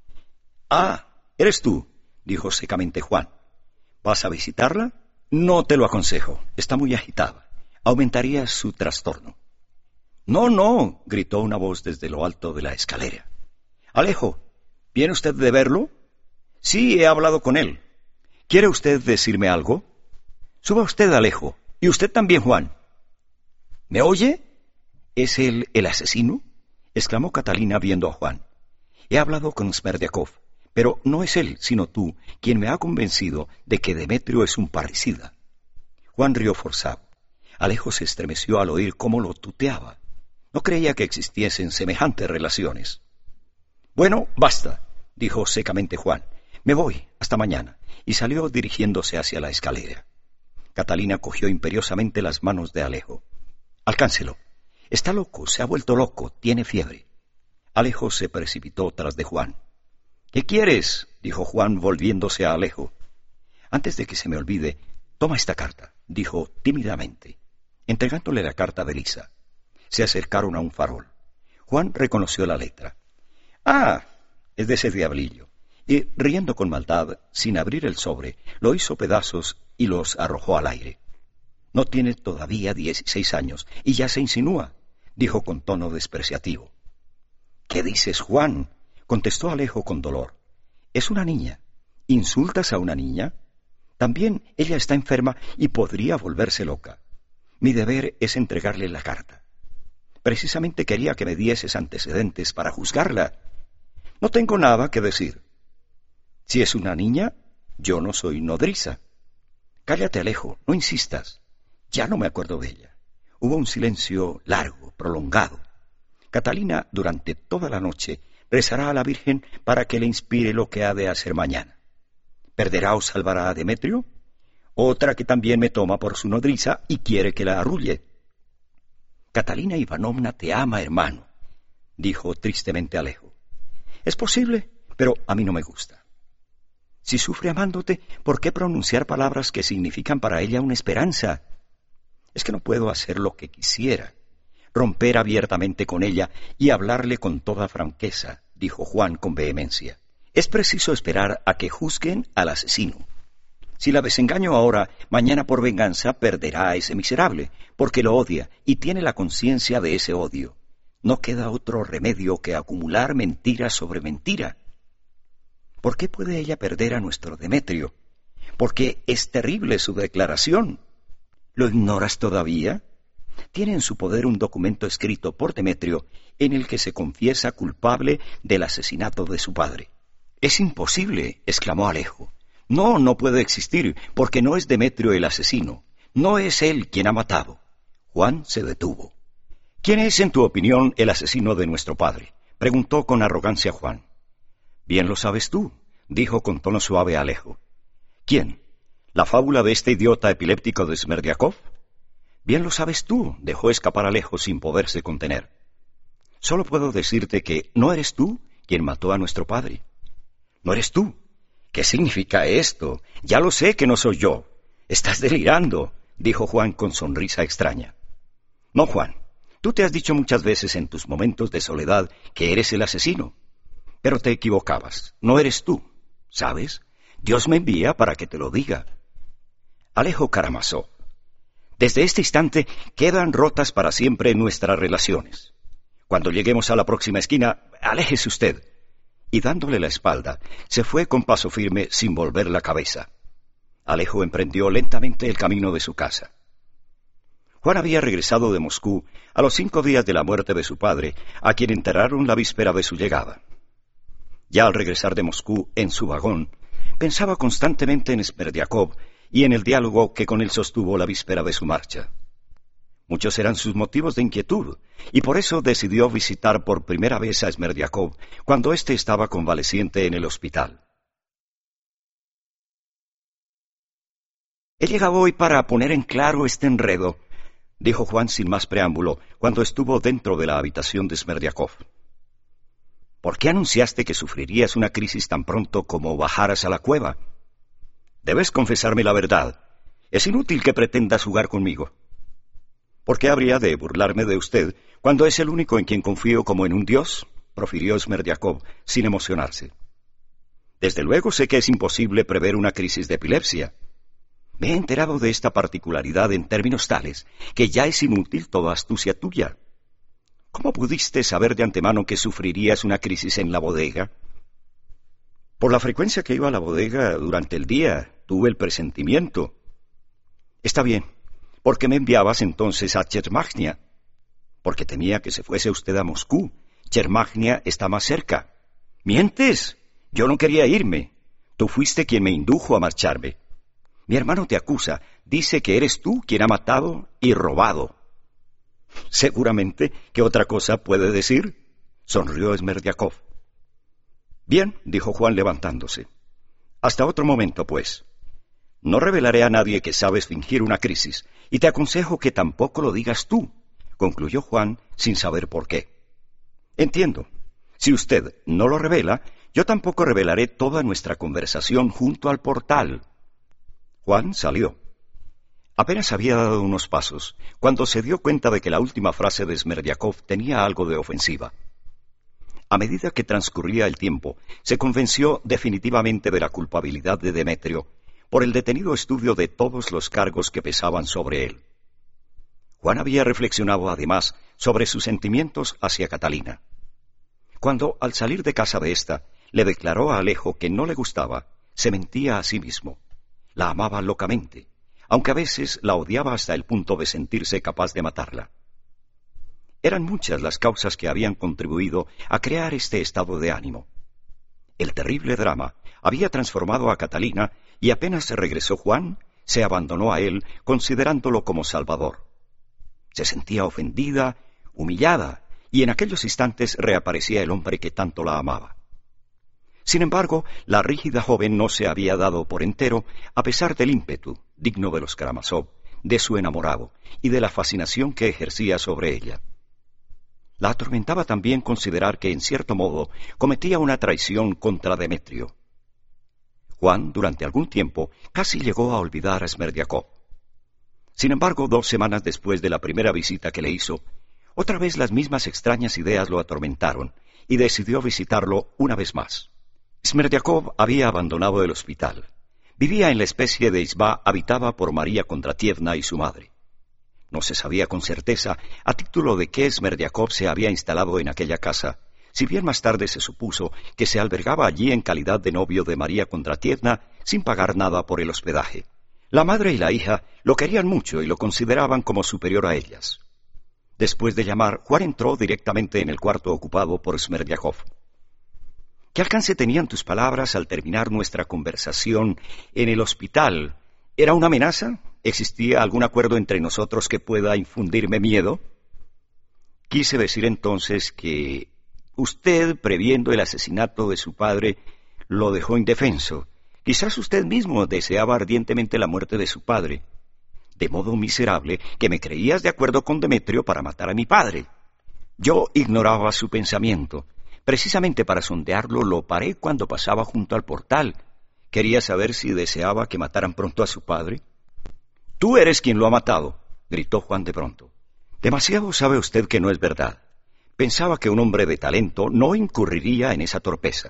«Ah, eres tú», dijo secamente Juan. «¿Vas a visitarla?» «No te lo aconsejo. Está muy agitada. Aumentaría su trastorno». «No, no», gritó una voz desde lo alto de la escalera. «Alejo, ¿viene usted de verlo?» «Sí, he hablado con él. ¿Quiere usted decirme algo?» «Suba usted, Alejo. Y usted también, Juan». «¿Me oye?» «¿Es él el asesino?» exclamó Catalina viendo a Juan. «He hablado con Smerdiakov, pero no es él, sino tú, quien me ha convencido de que Demetrio es un parricida». Juan rió forzado. Alejo se estremeció al oír cómo lo tuteaba. No creía que existiesen semejantes relaciones. «Bueno, basta», dijo secamente Juan. «Me voy, hasta mañana», y salió dirigiéndose hacia la escalera. Catalina cogió imperiosamente las manos de Alejo. «Alcáncelo. Está loco, se ha vuelto loco, tiene fiebre». Alejo se precipitó tras de Juan. «¿Qué quieres?», dijo Juan volviéndose a Alejo. «Antes de que se me olvide, toma esta carta», dijo tímidamente, entregándole la carta de Lisa. Se acercaron a un farol. Juan reconoció la letra. «Ah, es de ese diablillo», y riendo con maldad, sin abrir el sobre, lo hizo pedazos y los arrojó al aire. «No tiene todavía 16 años y ya se insinúa», dijo con tono despreciativo. «¿Qué dices, Juan?», contestó Alejo con dolor. «Es una niña. ¿Insultas a una niña? También ella está enferma y podría volverse loca. Mi deber es entregarle la carta. Precisamente quería que me dieses antecedentes para juzgarla. No tengo nada que decir. Si es una niña, yo no soy nodriza». «Cállate, Alejo, no insistas. Ya no me acuerdo de ella». Hubo un silencio largo, prolongado. Catalina, durante toda la noche, rezará a la Virgen para que le inspire lo que ha de hacer mañana. ¿Perderá o salvará a Demetrio? Otra que también me toma por su nodriza y quiere que la arrulle. «Catalina Ivanovna te ama, hermano», dijo tristemente Alejo. «Es posible, pero a mí no me gusta. Si sufre amándote, ¿por qué pronunciar palabras que significan para ella una esperanza? Es que no puedo hacer lo que quisiera, romper abiertamente con ella y hablarle con toda franqueza», dijo Juan con vehemencia. «Es preciso esperar a que juzguen al asesino. Si la desengaño ahora, mañana por venganza perderá a ese miserable, porque lo odia y tiene la conciencia de ese odio. No queda otro remedio que acumular mentira sobre mentira. ¿Por qué puede ella perder a nuestro Demetrio? Porque es terrible su declaración. ¿Lo ignoras todavía? Tiene en su poder un documento escrito por Demetrio en el que se confiesa culpable del asesinato de su padre». «Es imposible», exclamó Alejo. «No, no puede existir, porque no es Demetrio el asesino. No es él quien ha matado». Juan se detuvo. «¿Quién es, en tu opinión, el asesino de nuestro padre?», preguntó con arrogancia Juan. «Bien lo sabes tú», dijo con tono suave Alejo. «¿Quién? ¿La fábula de este idiota epiléptico de Smerdiakov?» «Bien lo sabes tú», dejó escapar Alejo sin poderse contener. «Solo puedo decirte que no eres tú quien mató a nuestro padre. No eres tú. ¿Qué significa esto? Ya lo sé que no soy yo. Estás delirando, dijo Juan con sonrisa extraña. No, Juan, tú te has dicho muchas veces en tus momentos de soledad que eres el asesino. Pero te equivocabas, no eres tú, ¿sabes? Dios me envía para que te lo diga. Alejo Karamazov, desde este instante quedan rotas para siempre nuestras relaciones. Cuando lleguemos a la próxima esquina, aléjese usted. Y dándole la espalda, se fue con paso firme sin volver la cabeza. Alejo emprendió lentamente el camino de su casa. Juan había regresado de Moscú a los 5 días de la muerte de su padre, a quien enterraron la víspera de su llegada. Ya al regresar de Moscú en su vagón, pensaba constantemente en Smerdiakov y en el diálogo que con él sostuvo la víspera de su marcha. Muchos eran sus motivos de inquietud, y por eso decidió visitar por primera vez a Smerdiakov cuando éste estaba convaleciente en el hospital. «He llegado hoy para poner en claro este enredo», dijo Juan sin más preámbulo, cuando estuvo dentro de la habitación de Smerdiakov. «¿Por qué anunciaste que sufrirías una crisis tan pronto como bajaras a la cueva? Debes confesarme la verdad. Es inútil que pretendas jugar conmigo». «¿Por qué habría de burlarme de usted cuando es el único en quien confío como en un dios?», profirió Smerdiakov sin emocionarse. «Desde luego sé que es imposible prever una crisis de epilepsia. Me he enterado de esta particularidad en términos tales que ya es inútil toda astucia tuya. ¿Cómo pudiste saber de antemano que sufrirías una crisis en la bodega?» «Por la frecuencia que iba a la bodega durante el día, tuve el presentimiento». «Está bien. ¿Por qué me enviabas entonces a Chermagnia?» «Porque temía que se fuese usted a Moscú. Chermagnia está más cerca». «¡Mientes! Yo no quería irme. Tú fuiste quien me indujo a marcharme. Mi hermano te acusa, dice que eres tú quien ha matado y robado». «Seguramente, ¿qué otra cosa puede decir?», sonrió Smerdiakov. «Bien», dijo Juan levantándose. «Hasta otro momento, pues. No revelaré a nadie que sabes fingir una crisis, y te aconsejo que tampoco lo digas tú», concluyó Juan sin saber por qué. «Entiendo. Si usted no lo revela, yo tampoco revelaré toda nuestra conversación junto al portal». Juan salió. Apenas había dado unos pasos, cuando se dio cuenta de que la última frase de Smerdiakov tenía algo de ofensiva. A medida que transcurría el tiempo, se convenció definitivamente de la culpabilidad de Demetrio, por el detenido estudio de todos los cargos que pesaban sobre él. Juan había reflexionado además sobre sus sentimientos hacia Catalina. Cuando, al salir de casa de ésta, le declaró a Alejo que no le gustaba, se mentía a sí mismo. La amaba locamente, aunque a veces la odiaba hasta el punto de sentirse capaz de matarla. Eran muchas las causas que habían contribuido a crear este estado de ánimo. El terrible drama había transformado a Catalina y apenas regresó Juan, se abandonó a él considerándolo como salvador. Se sentía ofendida, humillada, y en aquellos instantes reaparecía el hombre que tanto la amaba. Sin embargo, la rígida joven no se había dado por entero, a pesar del ímpetu, digno de los Karamazov, de su enamorado y de la fascinación que ejercía sobre ella. La atormentaba también considerar que, en cierto modo, cometía una traición contra Demetrio. Juan, durante algún tiempo, casi llegó a olvidar a Smerdiakov. Sin embargo, 2 semanas después de la primera visita que le hizo, otra vez las mismas extrañas ideas lo atormentaron, y decidió visitarlo una vez más. Smerdiakov había abandonado el hospital. Vivía en la especie de isba habitada por María Kondratievna y su madre. No se sabía con certeza a título de qué Smerdiakov se había instalado en aquella casa, si bien más tarde se supuso que se albergaba allí en calidad de novio de María Kondratievna sin pagar nada por el hospedaje. La madre y la hija lo querían mucho y lo consideraban como superior a ellas. Después de llamar, Juan entró directamente en el cuarto ocupado por Smerdiakov. ¿Qué alcance tenían tus palabras al terminar nuestra conversación en el hospital? ¿Era una amenaza? ¿Existía algún acuerdo entre nosotros que pueda infundirme miedo? Quise decir entonces que usted, previendo el asesinato de su padre, lo dejó indefenso. Quizás usted mismo deseaba ardientemente la muerte de su padre, de modo miserable que me creías de acuerdo con Demetrio para matar a mi padre. Yo ignoraba su pensamiento. Precisamente para sondearlo lo paré cuando pasaba junto al portal. Quería saber si deseaba que mataran pronto a su padre. Tú eres quien lo ha matado, gritó Juan de pronto. Demasiado sabe usted que no es verdad. Pensaba que un hombre de talento no incurriría en esa torpeza.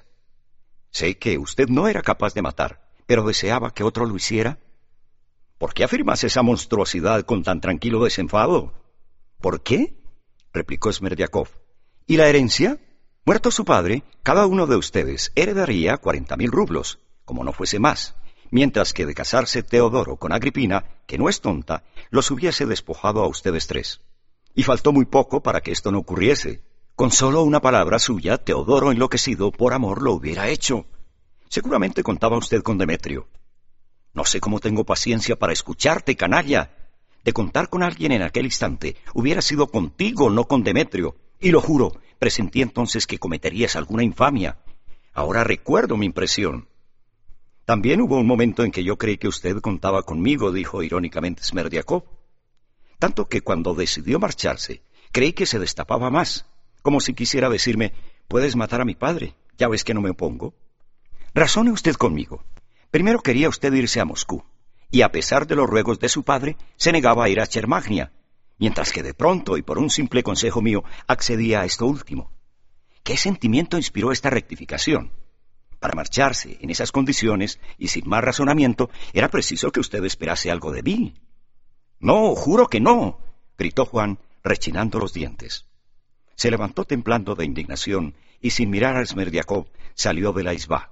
Sé que usted no era capaz de matar, pero deseaba que otro lo hiciera. ¿Por qué afirmas esa monstruosidad con tan tranquilo desenfado? ¿Por qué? Replicó Smerdiakov. ¿Y la herencia? Muerto su padre, cada uno de ustedes heredaría 40.000 rublos, como no fuese más, mientras que de casarse Teodoro con Agripina, que no es tonta, los hubiese despojado a ustedes tres. Y faltó muy poco para que esto no ocurriese. Con solo una palabra suya, Teodoro, enloquecido por amor, lo hubiera hecho. Seguramente contaba usted con Demetrio. No sé cómo tengo paciencia para escucharte, canalla. De contar con alguien en aquel instante, hubiera sido contigo, no con Demetrio. Y lo juro, presentí entonces que cometerías alguna infamia. Ahora recuerdo mi impresión. También hubo un momento en que yo creí que usted contaba conmigo, dijo irónicamente Smerdiakov. Tanto que cuando decidió marcharse, creí que se destapaba más, como si quisiera decirme, puedes matar a mi padre, ya ves que no me opongo. Razone usted conmigo. Primero quería usted irse a Moscú, y a pesar de los ruegos de su padre, se negaba a ir a Chermagnia, mientras que de pronto, y por un simple consejo mío, accedía a esto último. ¿Qué sentimiento inspiró esta rectificación? Para marcharse en esas condiciones, y sin más razonamiento, era preciso que usted esperase algo de mí. No, juro que no, gritó Juan, rechinando los dientes. Se levantó temblando de indignación, y sin mirar a Smerdiakov, salió de la isba.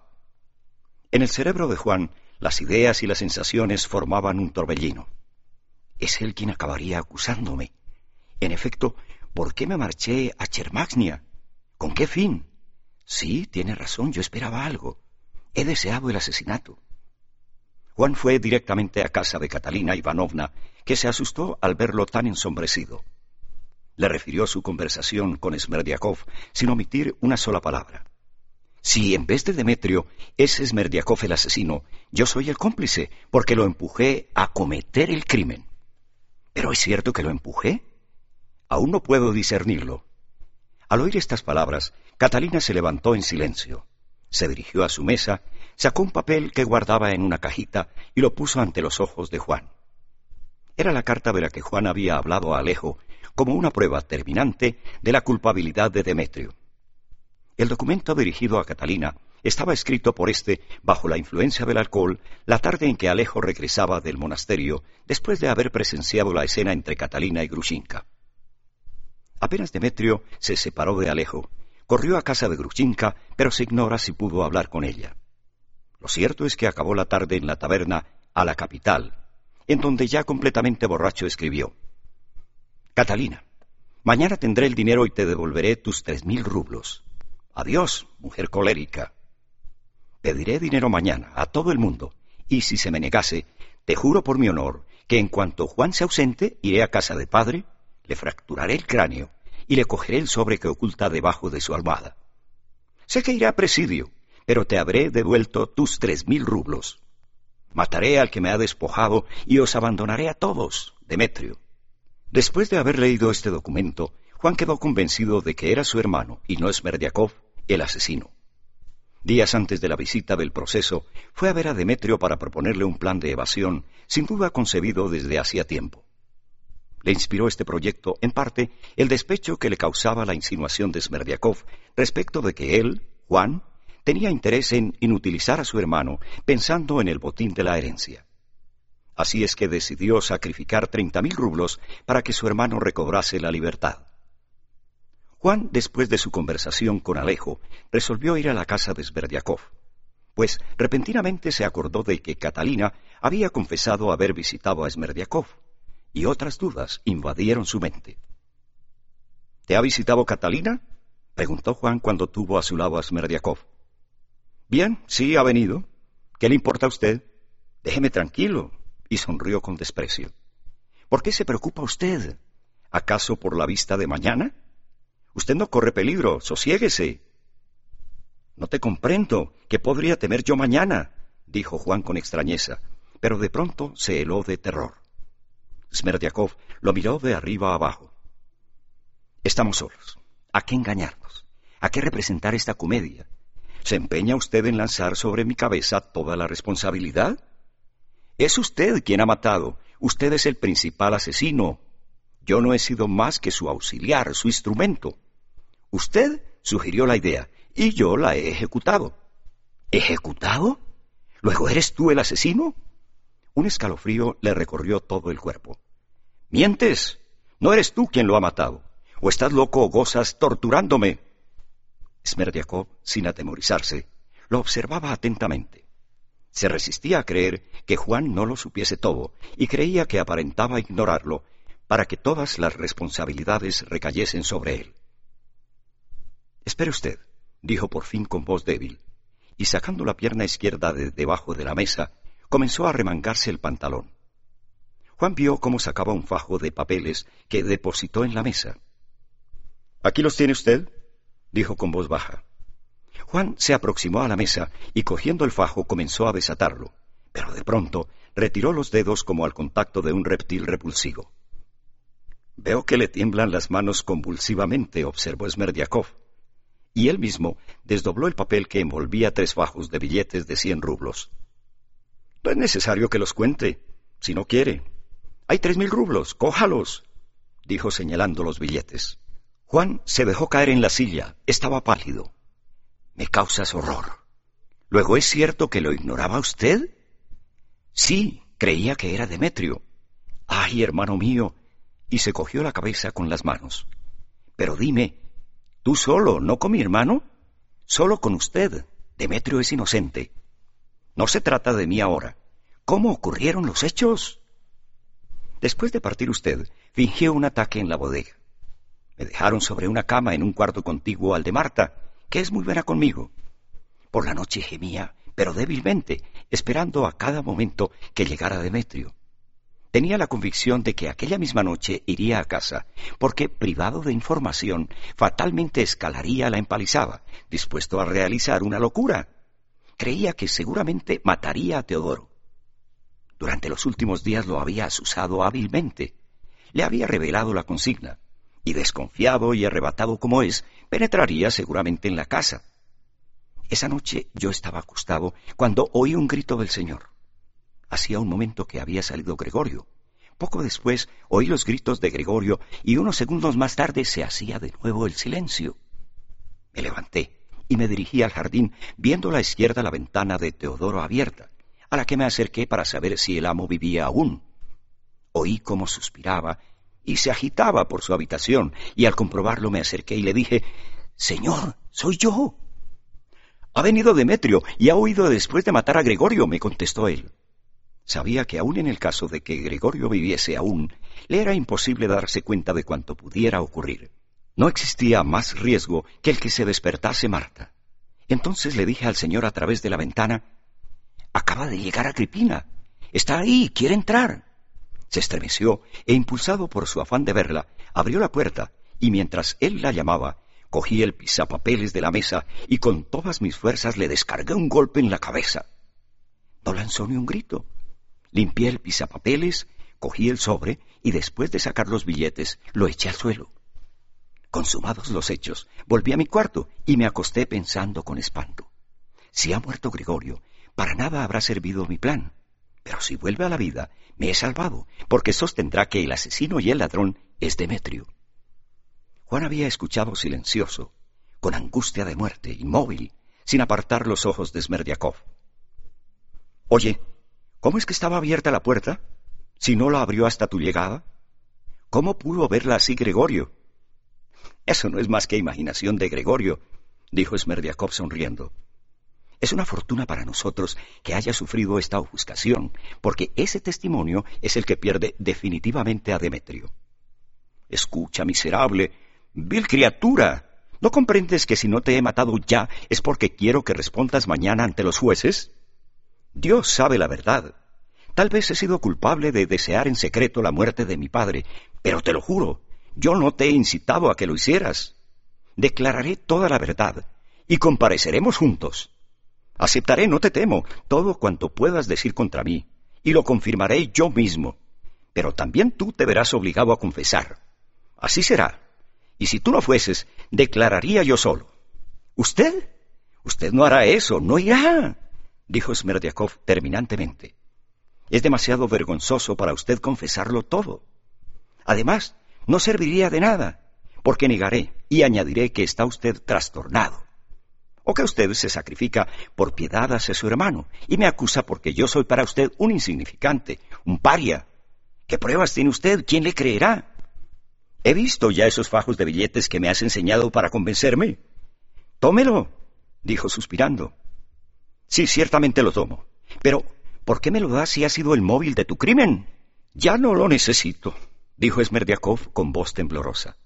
En el cerebro de Juan, las ideas y las sensaciones formaban un torbellino. Es él quien acabaría acusándome. En efecto, ¿por qué me marché a Chermagnia? ¿Con qué fin? Sí, tiene razón, yo esperaba algo. He deseado el asesinato. Juan fue directamente a casa de Catalina Ivanovna, que se asustó al verlo tan ensombrecido. Le refirió su conversación con Smerdiakov sin omitir una sola palabra. Si en vez de Demetrio es Smerdiakov el asesino, yo soy el cómplice, porque lo empujé a cometer el crimen. ¿Pero es cierto que lo empujé? Aún no puedo discernirlo. Al oír estas palabras, Catalina se levantó en silencio. Se dirigió a su mesa, sacó un papel que guardaba en una cajita y lo puso ante los ojos de Juan. Era la carta de la que Juan había hablado a Alejo como una prueba terminante de la culpabilidad de Demetrio. El documento dirigido a Catalina estaba escrito por éste bajo la influencia del alcohol la tarde en que Alejo regresaba del monasterio después de haber presenciado la escena entre Catalina y Grushinka. Apenas Demetrio se separó de Alejo, corrió a casa de Grushinka, pero se ignora si pudo hablar con ella. Lo cierto es que acabó la tarde en la taberna a la capital, en donde ya completamente borracho escribió: Catalina, mañana tendré el dinero y te devolveré tus 3.000 rublos. Adiós, mujer colérica. Pediré dinero mañana a todo el mundo, y si se me negase, te juro por mi honor que en cuanto Juan se ausente, iré a casa de padre, le fracturaré el cráneo y le cogeré el sobre que oculta debajo de su almohada. Sé que iré a presidio, pero te habré devuelto tus 3.000 rublos. Mataré al que me ha despojado y os abandonaré a todos, Demetrio. Después de haber leído este documento, Juan quedó convencido de que era su hermano, y no Smerdiakov, el asesino. Días antes de la visita del proceso, fue a ver a Demetrio para proponerle un plan de evasión, sin duda concebido desde hacía tiempo. Le inspiró este proyecto, en parte, el despecho que le causaba la insinuación de Smerdiakov respecto de que él, Juan, tenía interés en inutilizar a su hermano, pensando en el botín de la herencia. Así es que decidió sacrificar 30.000 rublos para que su hermano recobrase la libertad. Juan, después de su conversación con Alejo, resolvió ir a la casa de Smerdiakov, pues repentinamente se acordó de que Catalina había confesado haber visitado a Smerdiakov, y otras dudas invadieron su mente. ¿Te ha visitado Catalina?, preguntó Juan cuando tuvo a su lado a Smerdiakov. Bien, sí, ha venido. ¿Qué le importa a usted? Déjeme tranquilo, y sonrió con desprecio. ¿Por qué se preocupa usted? ¿Acaso por la vista de mañana? Usted no corre peligro, sosiéguese. No te comprendo. ¿Qué podría temer yo mañana?, dijo Juan con extrañeza, pero de pronto se heló de terror. Smerdiakov lo miró de arriba a abajo. Estamos solos. ¿A qué engañarnos? ¿A qué representar esta comedia? ¿Se empeña usted en lanzar sobre mi cabeza toda la responsabilidad? Es usted quien ha matado. Usted es el principal asesino. Yo no he sido más que su auxiliar, su instrumento. Usted sugirió la idea y yo la he ejecutado. ¿Ejecutado? ¿Luego eres tú el asesino? Un escalofrío le recorrió todo el cuerpo. ¡Mientes! No eres tú quien lo ha matado. ¿O estás loco o gozas torturándome? Smerdyakov, sin atemorizarse, lo observaba atentamente. Se resistía a creer que Juan no lo supiese todo y creía que aparentaba ignorarlo para que todas las responsabilidades recayesen sobre él. «Espere usted», dijo por fin con voz débil, y sacando la pierna izquierda de debajo de la mesa, comenzó a remangarse el pantalón. Juan vio cómo sacaba un fajo de papeles que depositó en la mesa. «¿Aquí los tiene usted?», dijo con voz baja. Juan se aproximó a la mesa y cogiendo el fajo comenzó a desatarlo, pero de pronto retiró los dedos como al contacto de un reptil repulsivo. «Veo que le tiemblan las manos convulsivamente», observó Smerdyakov, y él mismo desdobló el papel que envolvía 3 fajos de billetes de 100 rublos. «No es necesario que los cuente, si no quiere. Hay 3.000 rublos, cójalos», dijo señalando los billetes. Juan se dejó caer en la silla, estaba pálido. «Me causas horror. ¿Luego es cierto que lo ignoraba usted?» «Sí, creía que era Demetrio». «Ay, hermano mío», y se cogió la cabeza con las manos. «Pero dime, ¿tú solo, no con mi hermano?» «Solo con usted. Demetrio es inocente». «No se trata de mí ahora. ¿Cómo ocurrieron los hechos?» «Después de partir usted, fingió un ataque en la bodega. Me dejaron sobre una cama en un cuarto contiguo al de Marta, que es muy buena conmigo. Por la noche gemía, pero débilmente, esperando a cada momento que llegara Demetrio. Tenía la convicción de que aquella misma noche iría a casa, porque, privado de información, fatalmente escalaría la empalizada, dispuesto a realizar una locura. Creía que seguramente mataría a Teodoro. Durante los últimos días lo había asusado hábilmente. Le había revelado la consigna, y desconfiado y arrebatado como es, penetraría seguramente en la casa. Esa noche yo estaba acostado cuando oí un grito del señor. Hacía un momento que había salido Gregorio. Poco después oí los gritos de Gregorio y unos segundos más tarde se hacía de nuevo el silencio. Me levanté y me dirigí al jardín, viendo a la izquierda la ventana de Teodoro abierta, a la que me acerqué para saber si el amo vivía aún. Oí cómo suspiraba y se agitaba por su habitación, y al comprobarlo me acerqué y le dije: «Señor, soy yo». «Ha venido Demetrio y ha huido después de matar a Gregorio», me contestó él. Sabía que aún en el caso de que Gregorio viviese aún, le era imposible darse cuenta de cuanto pudiera ocurrir. No existía más riesgo que el que se despertase Marta. Entonces le dije al señor a través de la ventana: «Acaba de llegar Agripina. Está ahí, quiere entrar». Se estremeció e, impulsado por su afán de verla, abrió la puerta y mientras él la llamaba, cogí el pisapapeles de la mesa y con todas mis fuerzas le descargué un golpe en la cabeza. No lanzó ni un grito. Limpié el pisapapeles, cogí el sobre y después de sacar los billetes lo eché al suelo. Consumados los hechos, volví a mi cuarto y me acosté pensando con espanto. Si ha muerto Gregorio, para nada habrá servido mi plan. Pero si vuelve a la vida, me he salvado, porque sostendrá que el asesino y el ladrón es Demetrio. Juan había escuchado silencioso, con angustia de muerte, inmóvil, sin apartar los ojos de Smerdyakov. «Oye, ¿cómo es que estaba abierta la puerta? Si no la abrió hasta tu llegada. ¿Cómo pudo verla así Gregorio?» «Eso no es más que imaginación de Gregorio», dijo Smerdyakov sonriendo. «Es una fortuna para nosotros que haya sufrido esta ofuscación, porque ese testimonio es el que pierde definitivamente a Demetrio». «Escucha, miserable, vil criatura, ¿no comprendes que si no te he matado ya es porque quiero que respondas mañana ante los jueces? Dios sabe la verdad. Tal vez he sido culpable de desear en secreto la muerte de mi padre, pero te lo juro, yo no te he incitado a que lo hicieras. Declararé toda la verdad y compareceremos juntos. Aceptaré, no te temo, todo cuanto puedas decir contra mí, y lo confirmaré yo mismo. Pero también tú te verás obligado a confesar. Así será. Y si tú no fueses, declararía yo solo. ¿Usted? Usted no hará eso, no irá, dijo Smerdyakov terminantemente. Es demasiado vergonzoso para usted confesarlo todo. Además, no serviría de nada, porque negaré y añadiré que está usted trastornado, o que usted se sacrifica por piedad hacia su hermano y me acusa porque yo soy para usted un insignificante, un paria. ¿Qué pruebas tiene usted? ¿Quién le creerá? He visto ya esos fajos de billetes que me has enseñado para convencerme. Tómelo, dijo suspirando. Sí, ciertamente lo tomo, pero ¿por qué me lo das si ha sido el móvil de tu crimen? Ya no lo necesito, dijo Smerdyakov con voz temblorosa.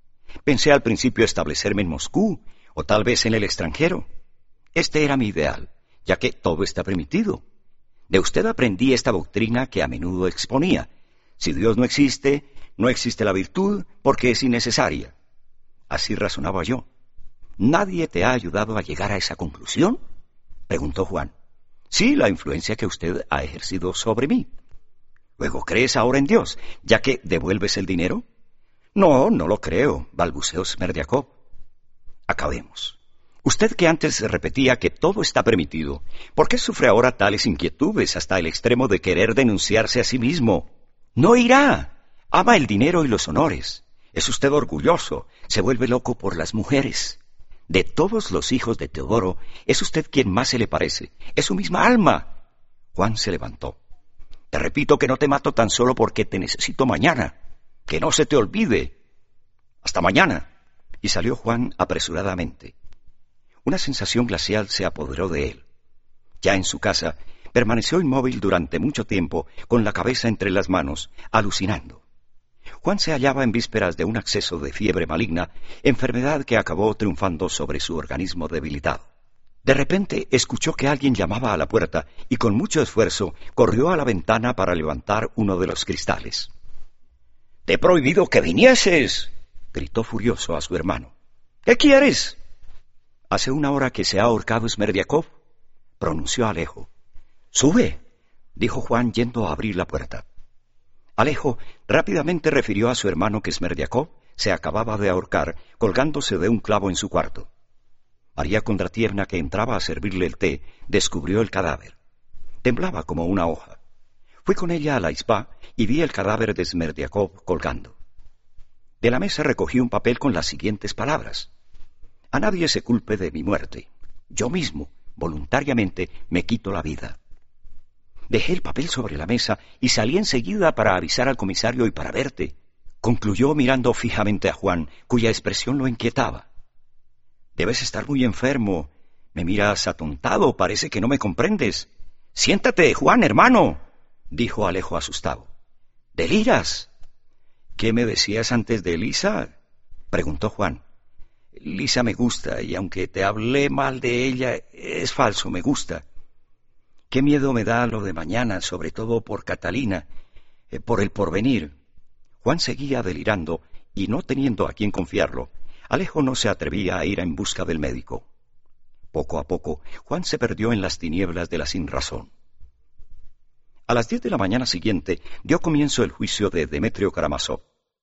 Pensé al principio establecerme en Moscú, o tal vez en el extranjero. Este era mi ideal, ya que todo está permitido. De usted aprendí esta doctrina que a menudo exponía. Si Dios no existe la virtud porque es innecesaria. Así razonaba yo. ¿Nadie te ha ayudado a llegar a esa conclusión?, preguntó Juan. Sí, la influencia que usted ha ejercido sobre mí. ¿Luego crees ahora en Dios, ya que devuelves el dinero? No, no lo creo, balbuceó Smerdyakov. Acabemos. Usted que antes repetía que todo está permitido, ¿por qué sufre ahora tales inquietudes hasta el extremo de querer denunciarse a sí mismo? No irá. Ama el dinero y los honores. Es usted orgulloso, se vuelve loco por las mujeres. De todos los hijos de Teodoro, es usted quien más se le parece. Es su misma alma. Juan se levantó. Te repito que no te mato tan solo porque te necesito mañana. Que no se te olvide. Hasta mañana. Y salió Juan apresuradamente. Una sensación glacial se apoderó de él. Ya en su casa, permaneció inmóvil durante mucho tiempo, con la cabeza entre las manos, alucinando. Juan se hallaba en vísperas de un acceso de fiebre maligna, enfermedad que acabó triunfando sobre su organismo debilitado. De repente escuchó que alguien llamaba a la puerta y con mucho esfuerzo corrió a la ventana para levantar uno de los cristales. «¡Te he prohibido que vinieses!», gritó furioso a su hermano. «¿Qué quieres?». «Hace una hora que se ha ahorcado Smerdyakov», pronunció Alejo. «Sube», dijo Juan yendo a abrir la puerta. Alejo rápidamente refirió a su hermano que Smerdyakov se acababa de ahorcar colgándose de un clavo en su cuarto. María Kondratievna, que entraba a servirle el té, descubrió el cadáver. Temblaba como una hoja. Fui con ella a la izbá y vi el cadáver de Smerdyakov colgando. De la mesa recogí un papel con las siguientes palabras: «A nadie se culpe de mi muerte. Yo mismo, voluntariamente, me quito la vida». Dejé el papel sobre la mesa y salí enseguida para avisar al comisario y para verte, concluyó mirando fijamente a Juan, cuya expresión lo inquietaba. Debes estar muy enfermo. Me miras atontado, parece que no me comprendes. Siéntate, Juan, hermano, dijo Alejo asustado. ¿Deliras? ¿Qué me decías antes de Lisa?, preguntó Juan. Lisa me gusta, y aunque te hablé mal de ella, es falso, me gusta. Qué miedo me da lo de mañana, sobre todo por Catalina, por el porvenir. Juan seguía delirando, y no teniendo a quién confiarlo, Alejo no se atrevía a ir en busca del médico. Poco a poco, Juan se perdió en las tinieblas de la sinrazón. A las 10 de la mañana siguiente dio comienzo el juicio de Demetrio Karamazov.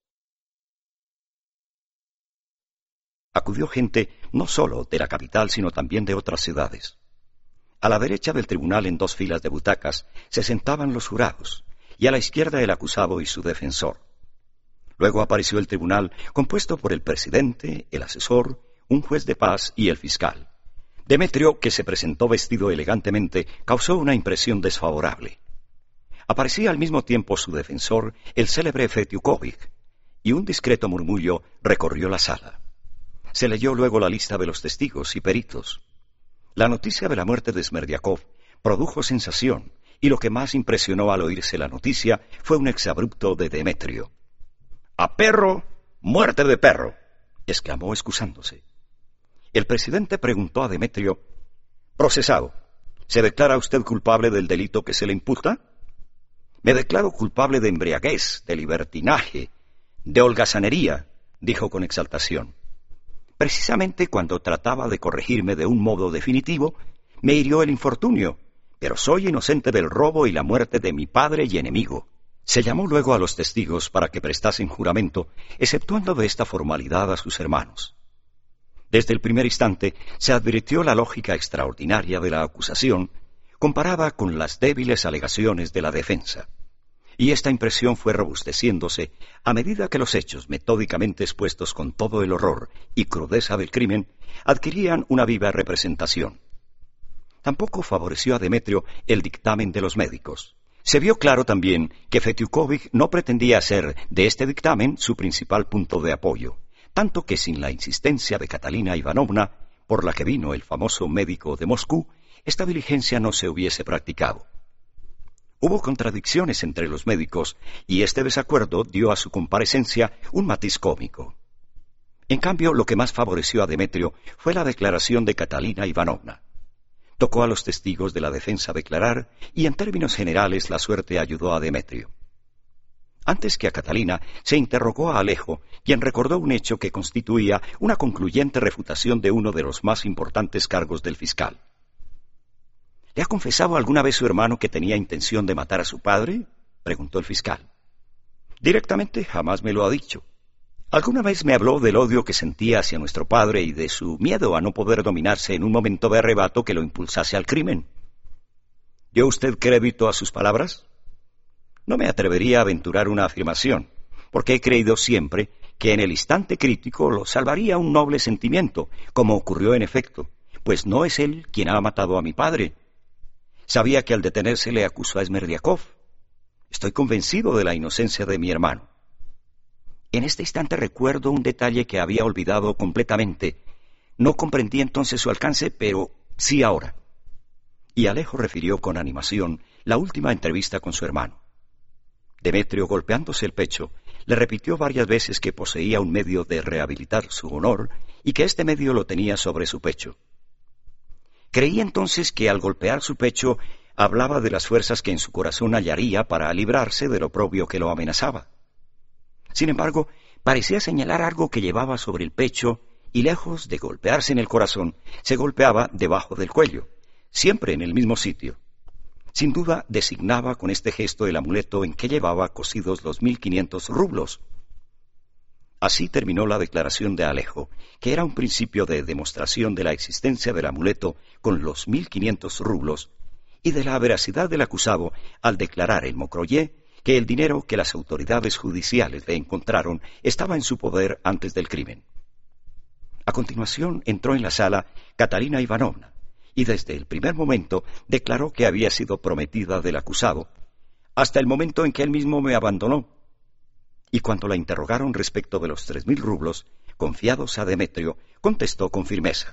Acudió gente no solo de la capital, sino también de otras ciudades. A la derecha del tribunal, en 2 filas de butacas, se sentaban los jurados, y a la izquierda el acusado y su defensor. Luego apareció el tribunal, compuesto por el presidente, el asesor, un juez de paz y el fiscal. Demetrio, que se presentó vestido elegantemente, causó una impresión desfavorable. Aparecía al mismo tiempo su defensor, el célebre Fetiukovich, y un discreto murmullo recorrió la sala. Se leyó luego la lista de los testigos y peritos. La noticia de la muerte de Smerdyakov produjo sensación, y lo que más impresionó al oírse la noticia fue un exabrupto de Demetrio. «¡A perro, muerte de perro!», exclamó excusándose. El presidente preguntó a Demetrio: «Procesado, ¿se declara usted culpable del delito que se le imputa?». «Me declaro culpable de embriaguez, de libertinaje, de holgazanería», dijo con exaltación. «Precisamente cuando trataba de corregirme de un modo definitivo, me hirió el infortunio, pero soy inocente del robo y la muerte de mi padre y enemigo». Se llamó luego a los testigos para que prestasen juramento, exceptuando de esta formalidad a sus hermanos. Desde el primer instante se advirtió la lógica extraordinaria de la acusación comparada con las débiles alegaciones de la defensa. Y esta impresión fue robusteciéndose a medida que los hechos, metódicamente expuestos con todo el horror y crudeza del crimen, adquirían una viva representación. Tampoco favoreció a Demetrio el dictamen de los médicos. Se vio claro también que Fetiukovich no pretendía hacer de este dictamen su principal punto de apoyo, tanto que sin la insistencia de Catalina Ivanovna, por la que vino el famoso médico de Moscú, esta diligencia no se hubiese practicado. Hubo contradicciones entre los médicos y este desacuerdo dio a su comparecencia un matiz cómico. En cambio, lo que más favoreció a Demetrio fue la declaración de Catalina Ivanovna. Tocó a los testigos de la defensa declarar y en términos generales la suerte ayudó a Demetrio. Antes que a Catalina, se interrogó a Alejo, quien recordó un hecho que constituía una concluyente refutación de uno de los más importantes cargos del fiscal. ¿Le ha confesado alguna vez su hermano que tenía intención de matar a su padre?, preguntó el fiscal. Directamente jamás me lo ha dicho. Alguna vez me habló del odio que sentía hacia nuestro padre y de su miedo a no poder dominarse en un momento de arrebato que lo impulsase al crimen. ¿Dio usted crédito a sus palabras? No me atrevería a aventurar una afirmación, porque he creído siempre que en el instante crítico lo salvaría un noble sentimiento, como ocurrió en efecto, pues no es él quien ha matado a mi padre. Sabía que al detenerse le acusó a Smerdiakov. Estoy convencido de la inocencia de mi hermano. En este instante recuerdo un detalle que había olvidado completamente. No comprendí entonces su alcance, pero sí ahora. Y Alejo refirió con animación la última entrevista con su hermano. Demetrio, golpeándose el pecho, le repitió varias veces que poseía un medio de rehabilitar su honor y que este medio lo tenía sobre su pecho. Creí entonces que al golpear su pecho hablaba de las fuerzas que en su corazón hallaría para librarse del oprobio que lo amenazaba. Sin embargo, parecía señalar algo que llevaba sobre el pecho y lejos de golpearse en el corazón, se golpeaba debajo del cuello, siempre en el mismo sitio. Sin duda designaba con este gesto el amuleto en que llevaba cosidos los 1.500 rublos. Así terminó la declaración de Alejo, que era un principio de demostración de la existencia del amuleto con los 1.500 rublos y de la veracidad del acusado al declarar en Mokroye que el dinero que las autoridades judiciales le encontraron estaba en su poder antes del crimen. A continuación entró en la sala Catalina Ivanovna y desde el primer momento declaró que había sido prometida del acusado, hasta el momento en que él mismo me abandonó. Y cuando la interrogaron respecto de los 3.000 rublos, confiados a Demetrio, contestó con firmeza.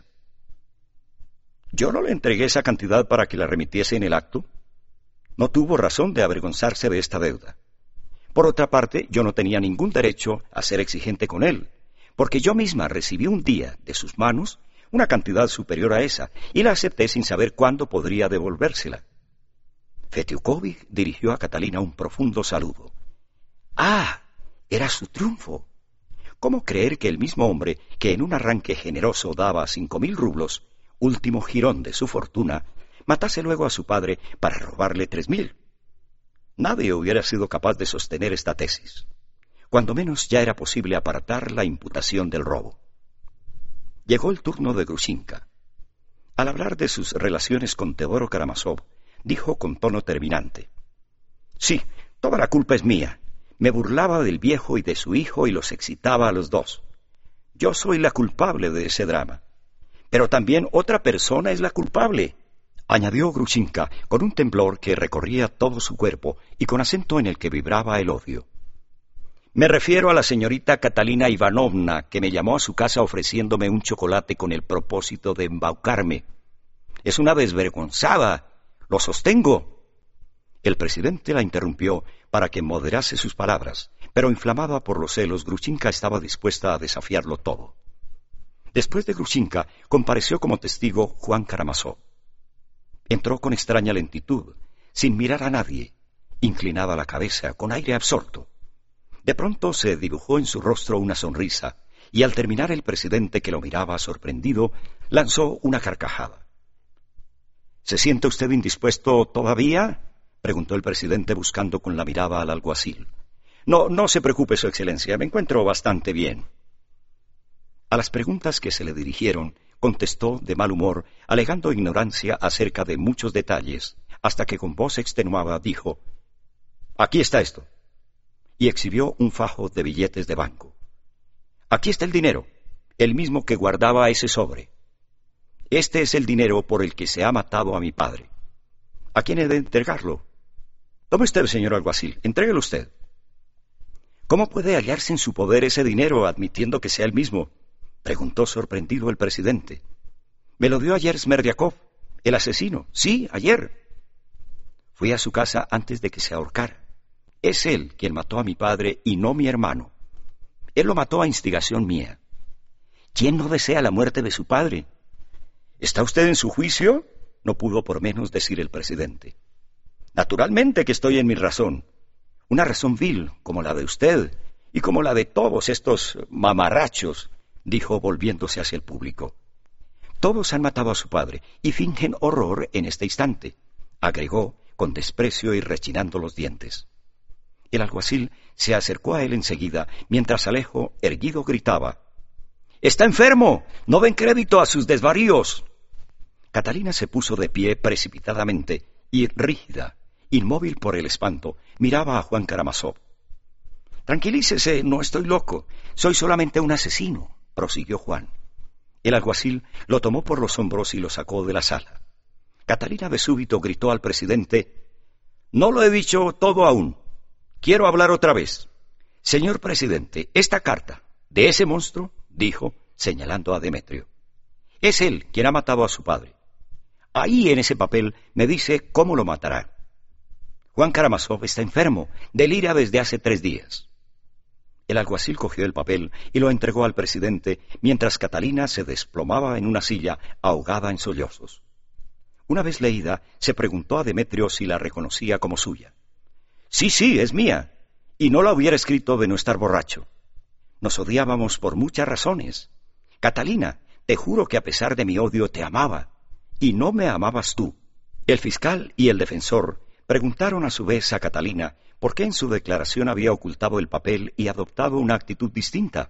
Yo no le entregué esa cantidad para que la remitiese en el acto. No tuvo razón de avergonzarse de esta deuda. Por otra parte, yo no tenía ningún derecho a ser exigente con él, porque yo misma recibí un día de sus manos una cantidad superior a esa, y la acepté sin saber cuándo podría devolvérsela. Fetiukovich dirigió a Catalina un profundo saludo. ¡Ah! Era su triunfo. ¿Cómo creer que el mismo hombre que en un arranque generoso daba 5.000 rublos, último jirón de su fortuna, matase luego a su padre para robarle 3.000? Nadie hubiera sido capaz de sostener esta tesis. Cuando menos ya era posible apartar la imputación del robo. Llegó el turno de Grushenka. Al hablar de sus relaciones con Teodoro Karamazov, dijo con tono terminante. Sí, toda la culpa es mía. Me burlaba del viejo y de su hijo y los excitaba a los dos. Yo soy la culpable de ese drama. Pero también otra persona es la culpable, añadió Grushenka con un temblor que recorría todo su cuerpo y con acento en el que vibraba el odio. Me refiero a la señorita Catalina Ivanovna, que me llamó a su casa ofreciéndome un chocolate con el propósito de embaucarme. Es una desvergonzada, lo sostengo. El presidente la interrumpió para que moderase sus palabras, pero inflamada por los celos, Grushenka estaba dispuesta a desafiarlo todo. Después de Grushenka, compareció como testigo Juan Karamazov. Entró con extraña lentitud, sin mirar a nadie, inclinada la cabeza, con aire absorto. De pronto se dibujó en su rostro una sonrisa, y al terminar el presidente, que lo miraba sorprendido, lanzó una carcajada. ¿Se siente usted indispuesto todavía?, preguntó el presidente buscando con la mirada al alguacil. No se preocupe, Su Excelencia, me encuentro bastante bien. A las preguntas que se le dirigieron, contestó de mal humor, alegando ignorancia acerca de muchos detalles, hasta que con voz extenuada dijo: «Aquí está esto», y exhibió un fajo de billetes de banco. «Aquí está el dinero, el mismo que guardaba ese sobre. Este es el dinero por el que se ha matado a mi padre. ¿A quién he de entregarlo? Tome usted, señor alguacil, entréguelo usted». «¿Cómo puede hallarse en su poder ese dinero, admitiendo que sea el mismo?», preguntó sorprendido el presidente. «Me lo dio ayer Smerdiakov, el asesino. Sí, ayer. Fui a su casa antes de que se ahorcara. Es él quien mató a mi padre y no mi hermano. Él lo mató a instigación mía. ¿Quién no desea la muerte de su padre? ¿Está usted en su juicio?», no pudo por menos decir el presidente. «Naturalmente que estoy en mi razón. Una razón vil, como la de usted y como la de todos estos mamarrachos», dijo volviéndose hacia el público. «Todos han matado a su padre y fingen horror en este instante», agregó con desprecio y rechinando los dientes. El alguacil se acercó a él enseguida, mientras Alejo, erguido, gritaba: «¡Está enfermo! ¡No den crédito a sus desvaríos!». Catalina se puso de pie precipitadamente y, rígida, inmóvil por el espanto, miraba a Juan Karamazov. «Tranquilícese, no estoy loco. Soy solamente un asesino», prosiguió Juan. El alguacil lo tomó por los hombros y lo sacó de la sala. Catalina de súbito gritó al presidente: «No lo he dicho todo aún. Quiero hablar otra vez. Señor presidente, esta carta de ese monstruo», dijo, señalando a Demetrio, «es él quien ha matado a su padre. Ahí en ese papel me dice cómo lo matará. Juan Karamazov está enfermo, delira desde hace 3 días». El alguacil cogió el papel y lo entregó al presidente, mientras Catalina se desplomaba en una silla, ahogada en sollozos. Una vez leída, se preguntó a Demetrio si la reconocía como suya. «Sí, es mía, y no la hubiera escrito de no estar borracho. Nos odiábamos por muchas razones. Catalina, te juro que a pesar de mi odio te amaba, y no me amabas tú». El fiscal y el defensor preguntaron a su vez a Catalina por qué en su declaración había ocultado el papel y adoptado una actitud distinta.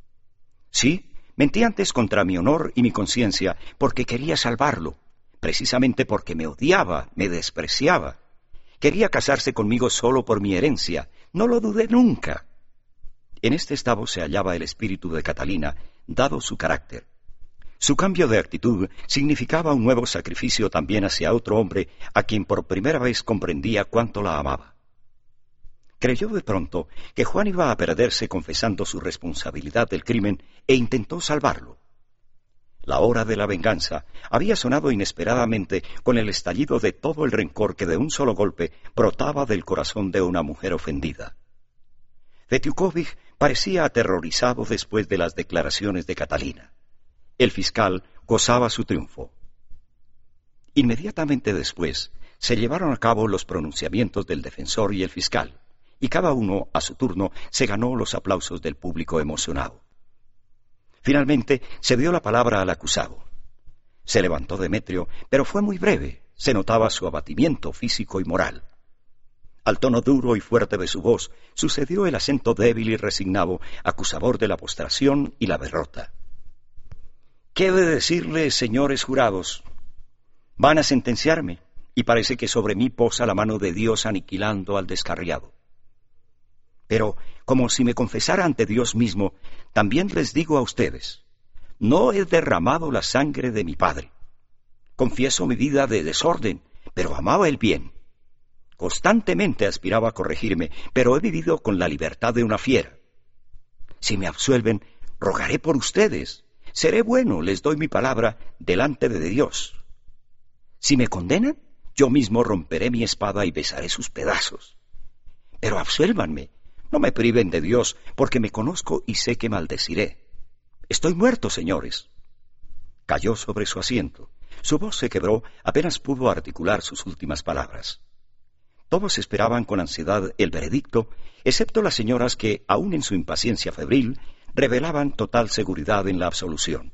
«Sí, mentí antes contra mi honor y mi conciencia porque quería salvarlo, precisamente porque me odiaba, me despreciaba. Quería casarse conmigo solo por mi herencia, no lo dudé nunca». En este estado se hallaba el espíritu de Catalina, dado su carácter. Su cambio de actitud significaba un nuevo sacrificio también hacia otro hombre a quien por primera vez comprendía cuánto la amaba. Creyó de pronto que Juan iba a perderse confesando su responsabilidad del crimen e intentó salvarlo. La hora de la venganza había sonado inesperadamente con el estallido de todo el rencor que de un solo golpe brotaba del corazón de una mujer ofendida. Fetiukovich parecía aterrorizado después de las declaraciones de Catalina. El fiscal gozaba su triunfo. Inmediatamente después se llevaron a cabo los pronunciamientos del defensor y el fiscal, y cada uno, a su turno, se ganó los aplausos del público emocionado. Finalmente se dio la palabra al acusado. Se levantó Demetrio, pero fue muy breve, se notaba su abatimiento físico y moral. Al tono duro y fuerte de su voz sucedió el acento débil y resignado, acusador de la postración y la derrota. «¿Qué he de decirles, señores jurados? Van a sentenciarme, y parece que sobre mí posa la mano de Dios aniquilando al descarriado. Pero, como si me confesara ante Dios mismo, también les digo a ustedes, no he derramado la sangre de mi padre. Confieso mi vida de desorden, pero amaba el bien. Constantemente aspiraba a corregirme, pero he vivido con la libertad de una fiera. Si me absuelven, rogaré por ustedes. Seré bueno, les doy mi palabra, delante de Dios. Si me condenan, yo mismo romperé mi espada y besaré sus pedazos. Pero absuélvanme, no me priven de Dios, porque me conozco y sé que maldeciré. Estoy muerto, señores». Cayó sobre su asiento. Su voz se quebró, apenas pudo articular sus últimas palabras. Todos esperaban con ansiedad el veredicto, excepto las señoras que, aun en su impaciencia febril, revelaban total seguridad en la absolución.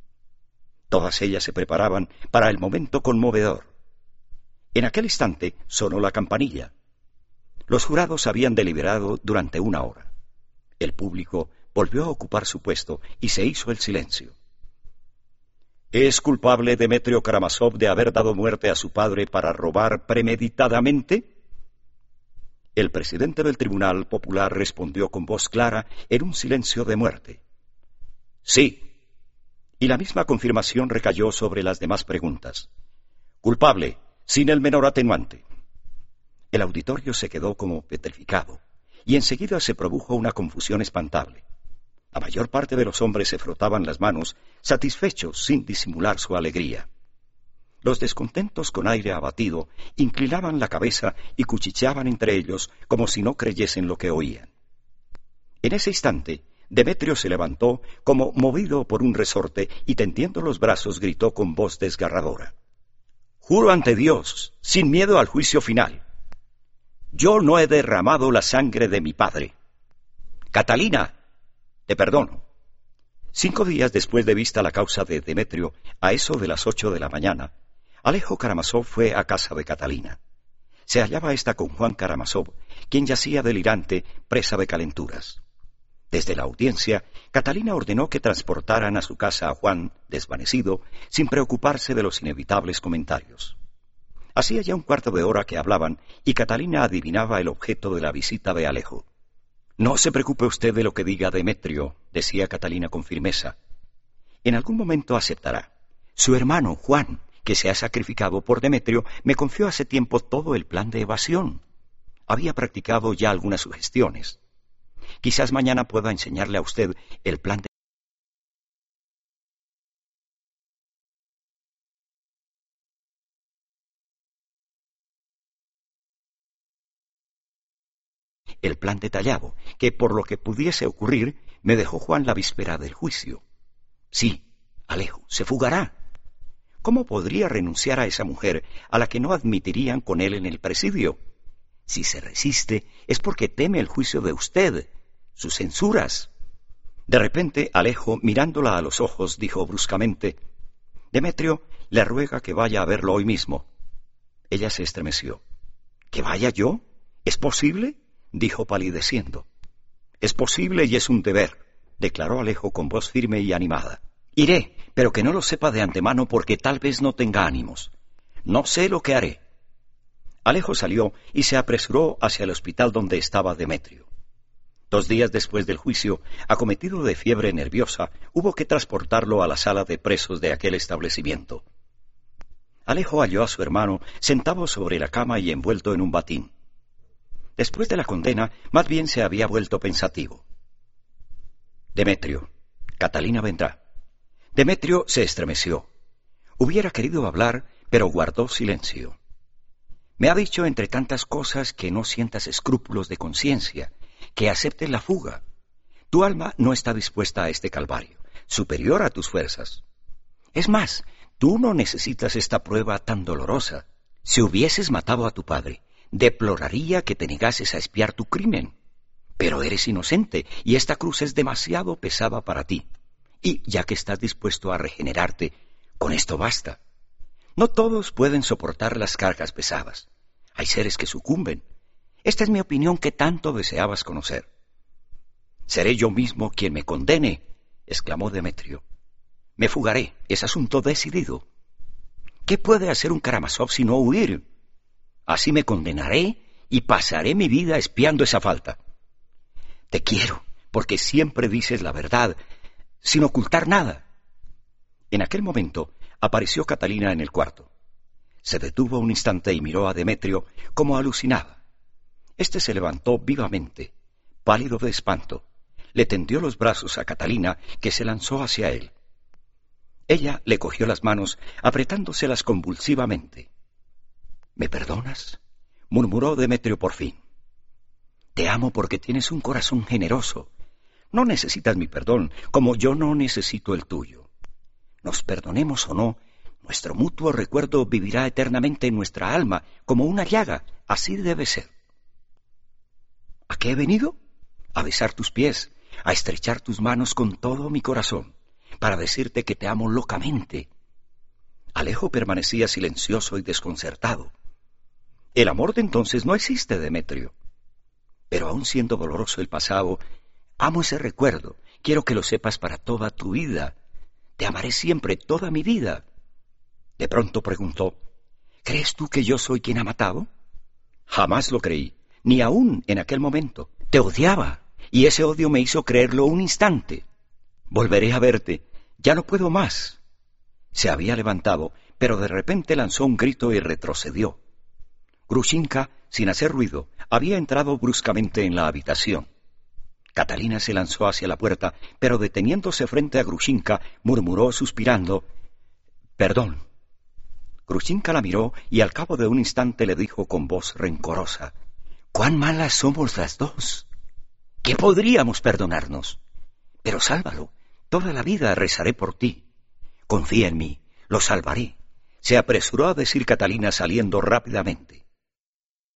Todas ellas se preparaban para el momento conmovedor. En aquel instante sonó la campanilla. Los jurados habían deliberado durante 1 hora. El público volvió a ocupar su puesto y se hizo el silencio. ¿Es culpable Demetrio Karamazov de haber dado muerte a su padre para robar premeditadamente? El presidente del Tribunal Popular respondió con voz clara en un silencio de muerte. Sí. Y la misma confirmación recayó sobre las demás preguntas. Culpable, sin el menor atenuante. El auditorio se quedó como petrificado, y enseguida se produjo una confusión espantable. La mayor parte de los hombres se frotaban las manos, satisfechos sin disimular su alegría. Los descontentos con aire abatido inclinaban la cabeza y cuchicheaban entre ellos como si no creyesen lo que oían. En ese instante, Demetrio se levantó como movido por un resorte y tendiendo los brazos gritó con voz desgarradora. Juro ante Dios, sin miedo al juicio final. Yo no he derramado la sangre de mi padre. Catalina, te perdono. 5 días después de vista la causa de Demetrio, a eso de las 8 de la mañana, Alejo Karamazov fue a casa de Catalina. Se hallaba ésta con Juan Karamazov, quien yacía delirante, presa de calenturas. Desde la audiencia, Catalina ordenó que transportaran a su casa a Juan, desvanecido, sin preocuparse de los inevitables comentarios. Hacía ya un cuarto de hora que hablaban, y Catalina adivinaba el objeto de la visita de Alejo. «No se preocupe usted de lo que diga Demetrio», decía Catalina con firmeza. «En algún momento aceptará. Su hermano, Juan, que se ha sacrificado por Demetrio, me confió hace tiempo todo el plan de evasión. Había practicado ya algunas sugestiones. Quizás mañana pueda enseñarle a usted el plan detallado, que por lo que pudiese ocurrir, me dejó Juan la víspera del juicio. Sí, Alejo, se fugará. ¿Cómo podría renunciar a esa mujer a la que no admitirían con él en el presidio? Si se resiste, es porque teme el juicio de usted, sus censuras. De repente, Alejo, mirándola a los ojos, dijo bruscamente, Demetrio le ruega que vaya a verlo hoy mismo. Ella se estremeció. ¿Que vaya yo? ¿Es posible?, dijo palideciendo. Es posible y es un deber, declaró Alejo con voz firme y animada. Iré, pero que no lo sepa de antemano porque tal vez no tenga ánimos. No sé lo que haré. Alejo salió y se apresuró hacia el hospital donde estaba Demetrio. 2 días después del juicio, acometido de fiebre nerviosa, hubo que transportarlo a la sala de presos de aquel establecimiento. Alejo halló a su hermano sentado sobre la cama y envuelto en un batín. Después de la condena, más bien se había vuelto pensativo. Demetrio, Catalina vendrá. Demetrio se estremeció. Hubiera querido hablar, pero guardó silencio. Me ha dicho entre tantas cosas que no sientas escrúpulos de conciencia, que aceptes la fuga. Tu alma no está dispuesta a este calvario, superior a tus fuerzas. Es más, tú no necesitas esta prueba tan dolorosa. Si hubieses matado a tu padre, deploraría que te negases a expiar tu crimen. Pero eres inocente y esta cruz es demasiado pesada para ti. Y ya que estás dispuesto a regenerarte, con esto basta. No todos pueden soportar las cargas pesadas. Hay seres que sucumben. Esta es mi opinión que tanto deseabas conocer. Seré yo mismo quien me condene, exclamó Demetrio. Me fugaré, es asunto decidido. ¿Qué puede hacer un Karamazov sino huir? Así me condenaré y pasaré mi vida expiando esa falta. Te quiero, porque siempre dices la verdad, sin ocultar nada. En aquel momento apareció Catalina en el cuarto. Se detuvo un instante y miró a Demetrio como alucinada. Este se levantó vivamente, pálido de espanto. Le tendió los brazos a Catalina, que se lanzó hacia él. Ella le cogió las manos, apretándoselas convulsivamente. ¿Me perdonas?, murmuró Demetrio por fin. Te amo porque tienes un corazón generoso. No necesitas mi perdón, como yo no necesito el tuyo. Nos perdonemos o no, nuestro mutuo recuerdo vivirá eternamente en nuestra alma, como una llaga. Así debe ser. ¿A qué he venido? A besar tus pies, a estrechar tus manos con todo mi corazón, para decirte que te amo locamente. Alejo permanecía silencioso y desconcertado. El amor de entonces no existe, Demetrio. Pero aun siendo doloroso el pasado, Amo ese recuerdo. Quiero que lo sepas para toda tu vida. Te amaré siempre, toda mi vida. De pronto preguntó, ¿crees tú que yo soy quien ha matado? Jamás lo creí, ni aún en aquel momento. Te odiaba, y ese odio me hizo creerlo un instante. Volveré a verte. Ya no puedo más. Se había levantado, pero de repente lanzó un grito y retrocedió. Grushenka, sin hacer ruido, había entrado bruscamente en la habitación. Catalina se lanzó hacia la puerta, pero deteniéndose frente a Grushenka, murmuró suspirando, «Perdón». Grushenka la miró y al cabo de un instante le dijo con voz rencorosa, «¡Cuán malas somos las dos! ¿Qué podríamos perdonarnos? Pero sálvalo, toda la vida rezaré por ti. Confía en mí, lo salvaré», se apresuró a decir Catalina saliendo rápidamente.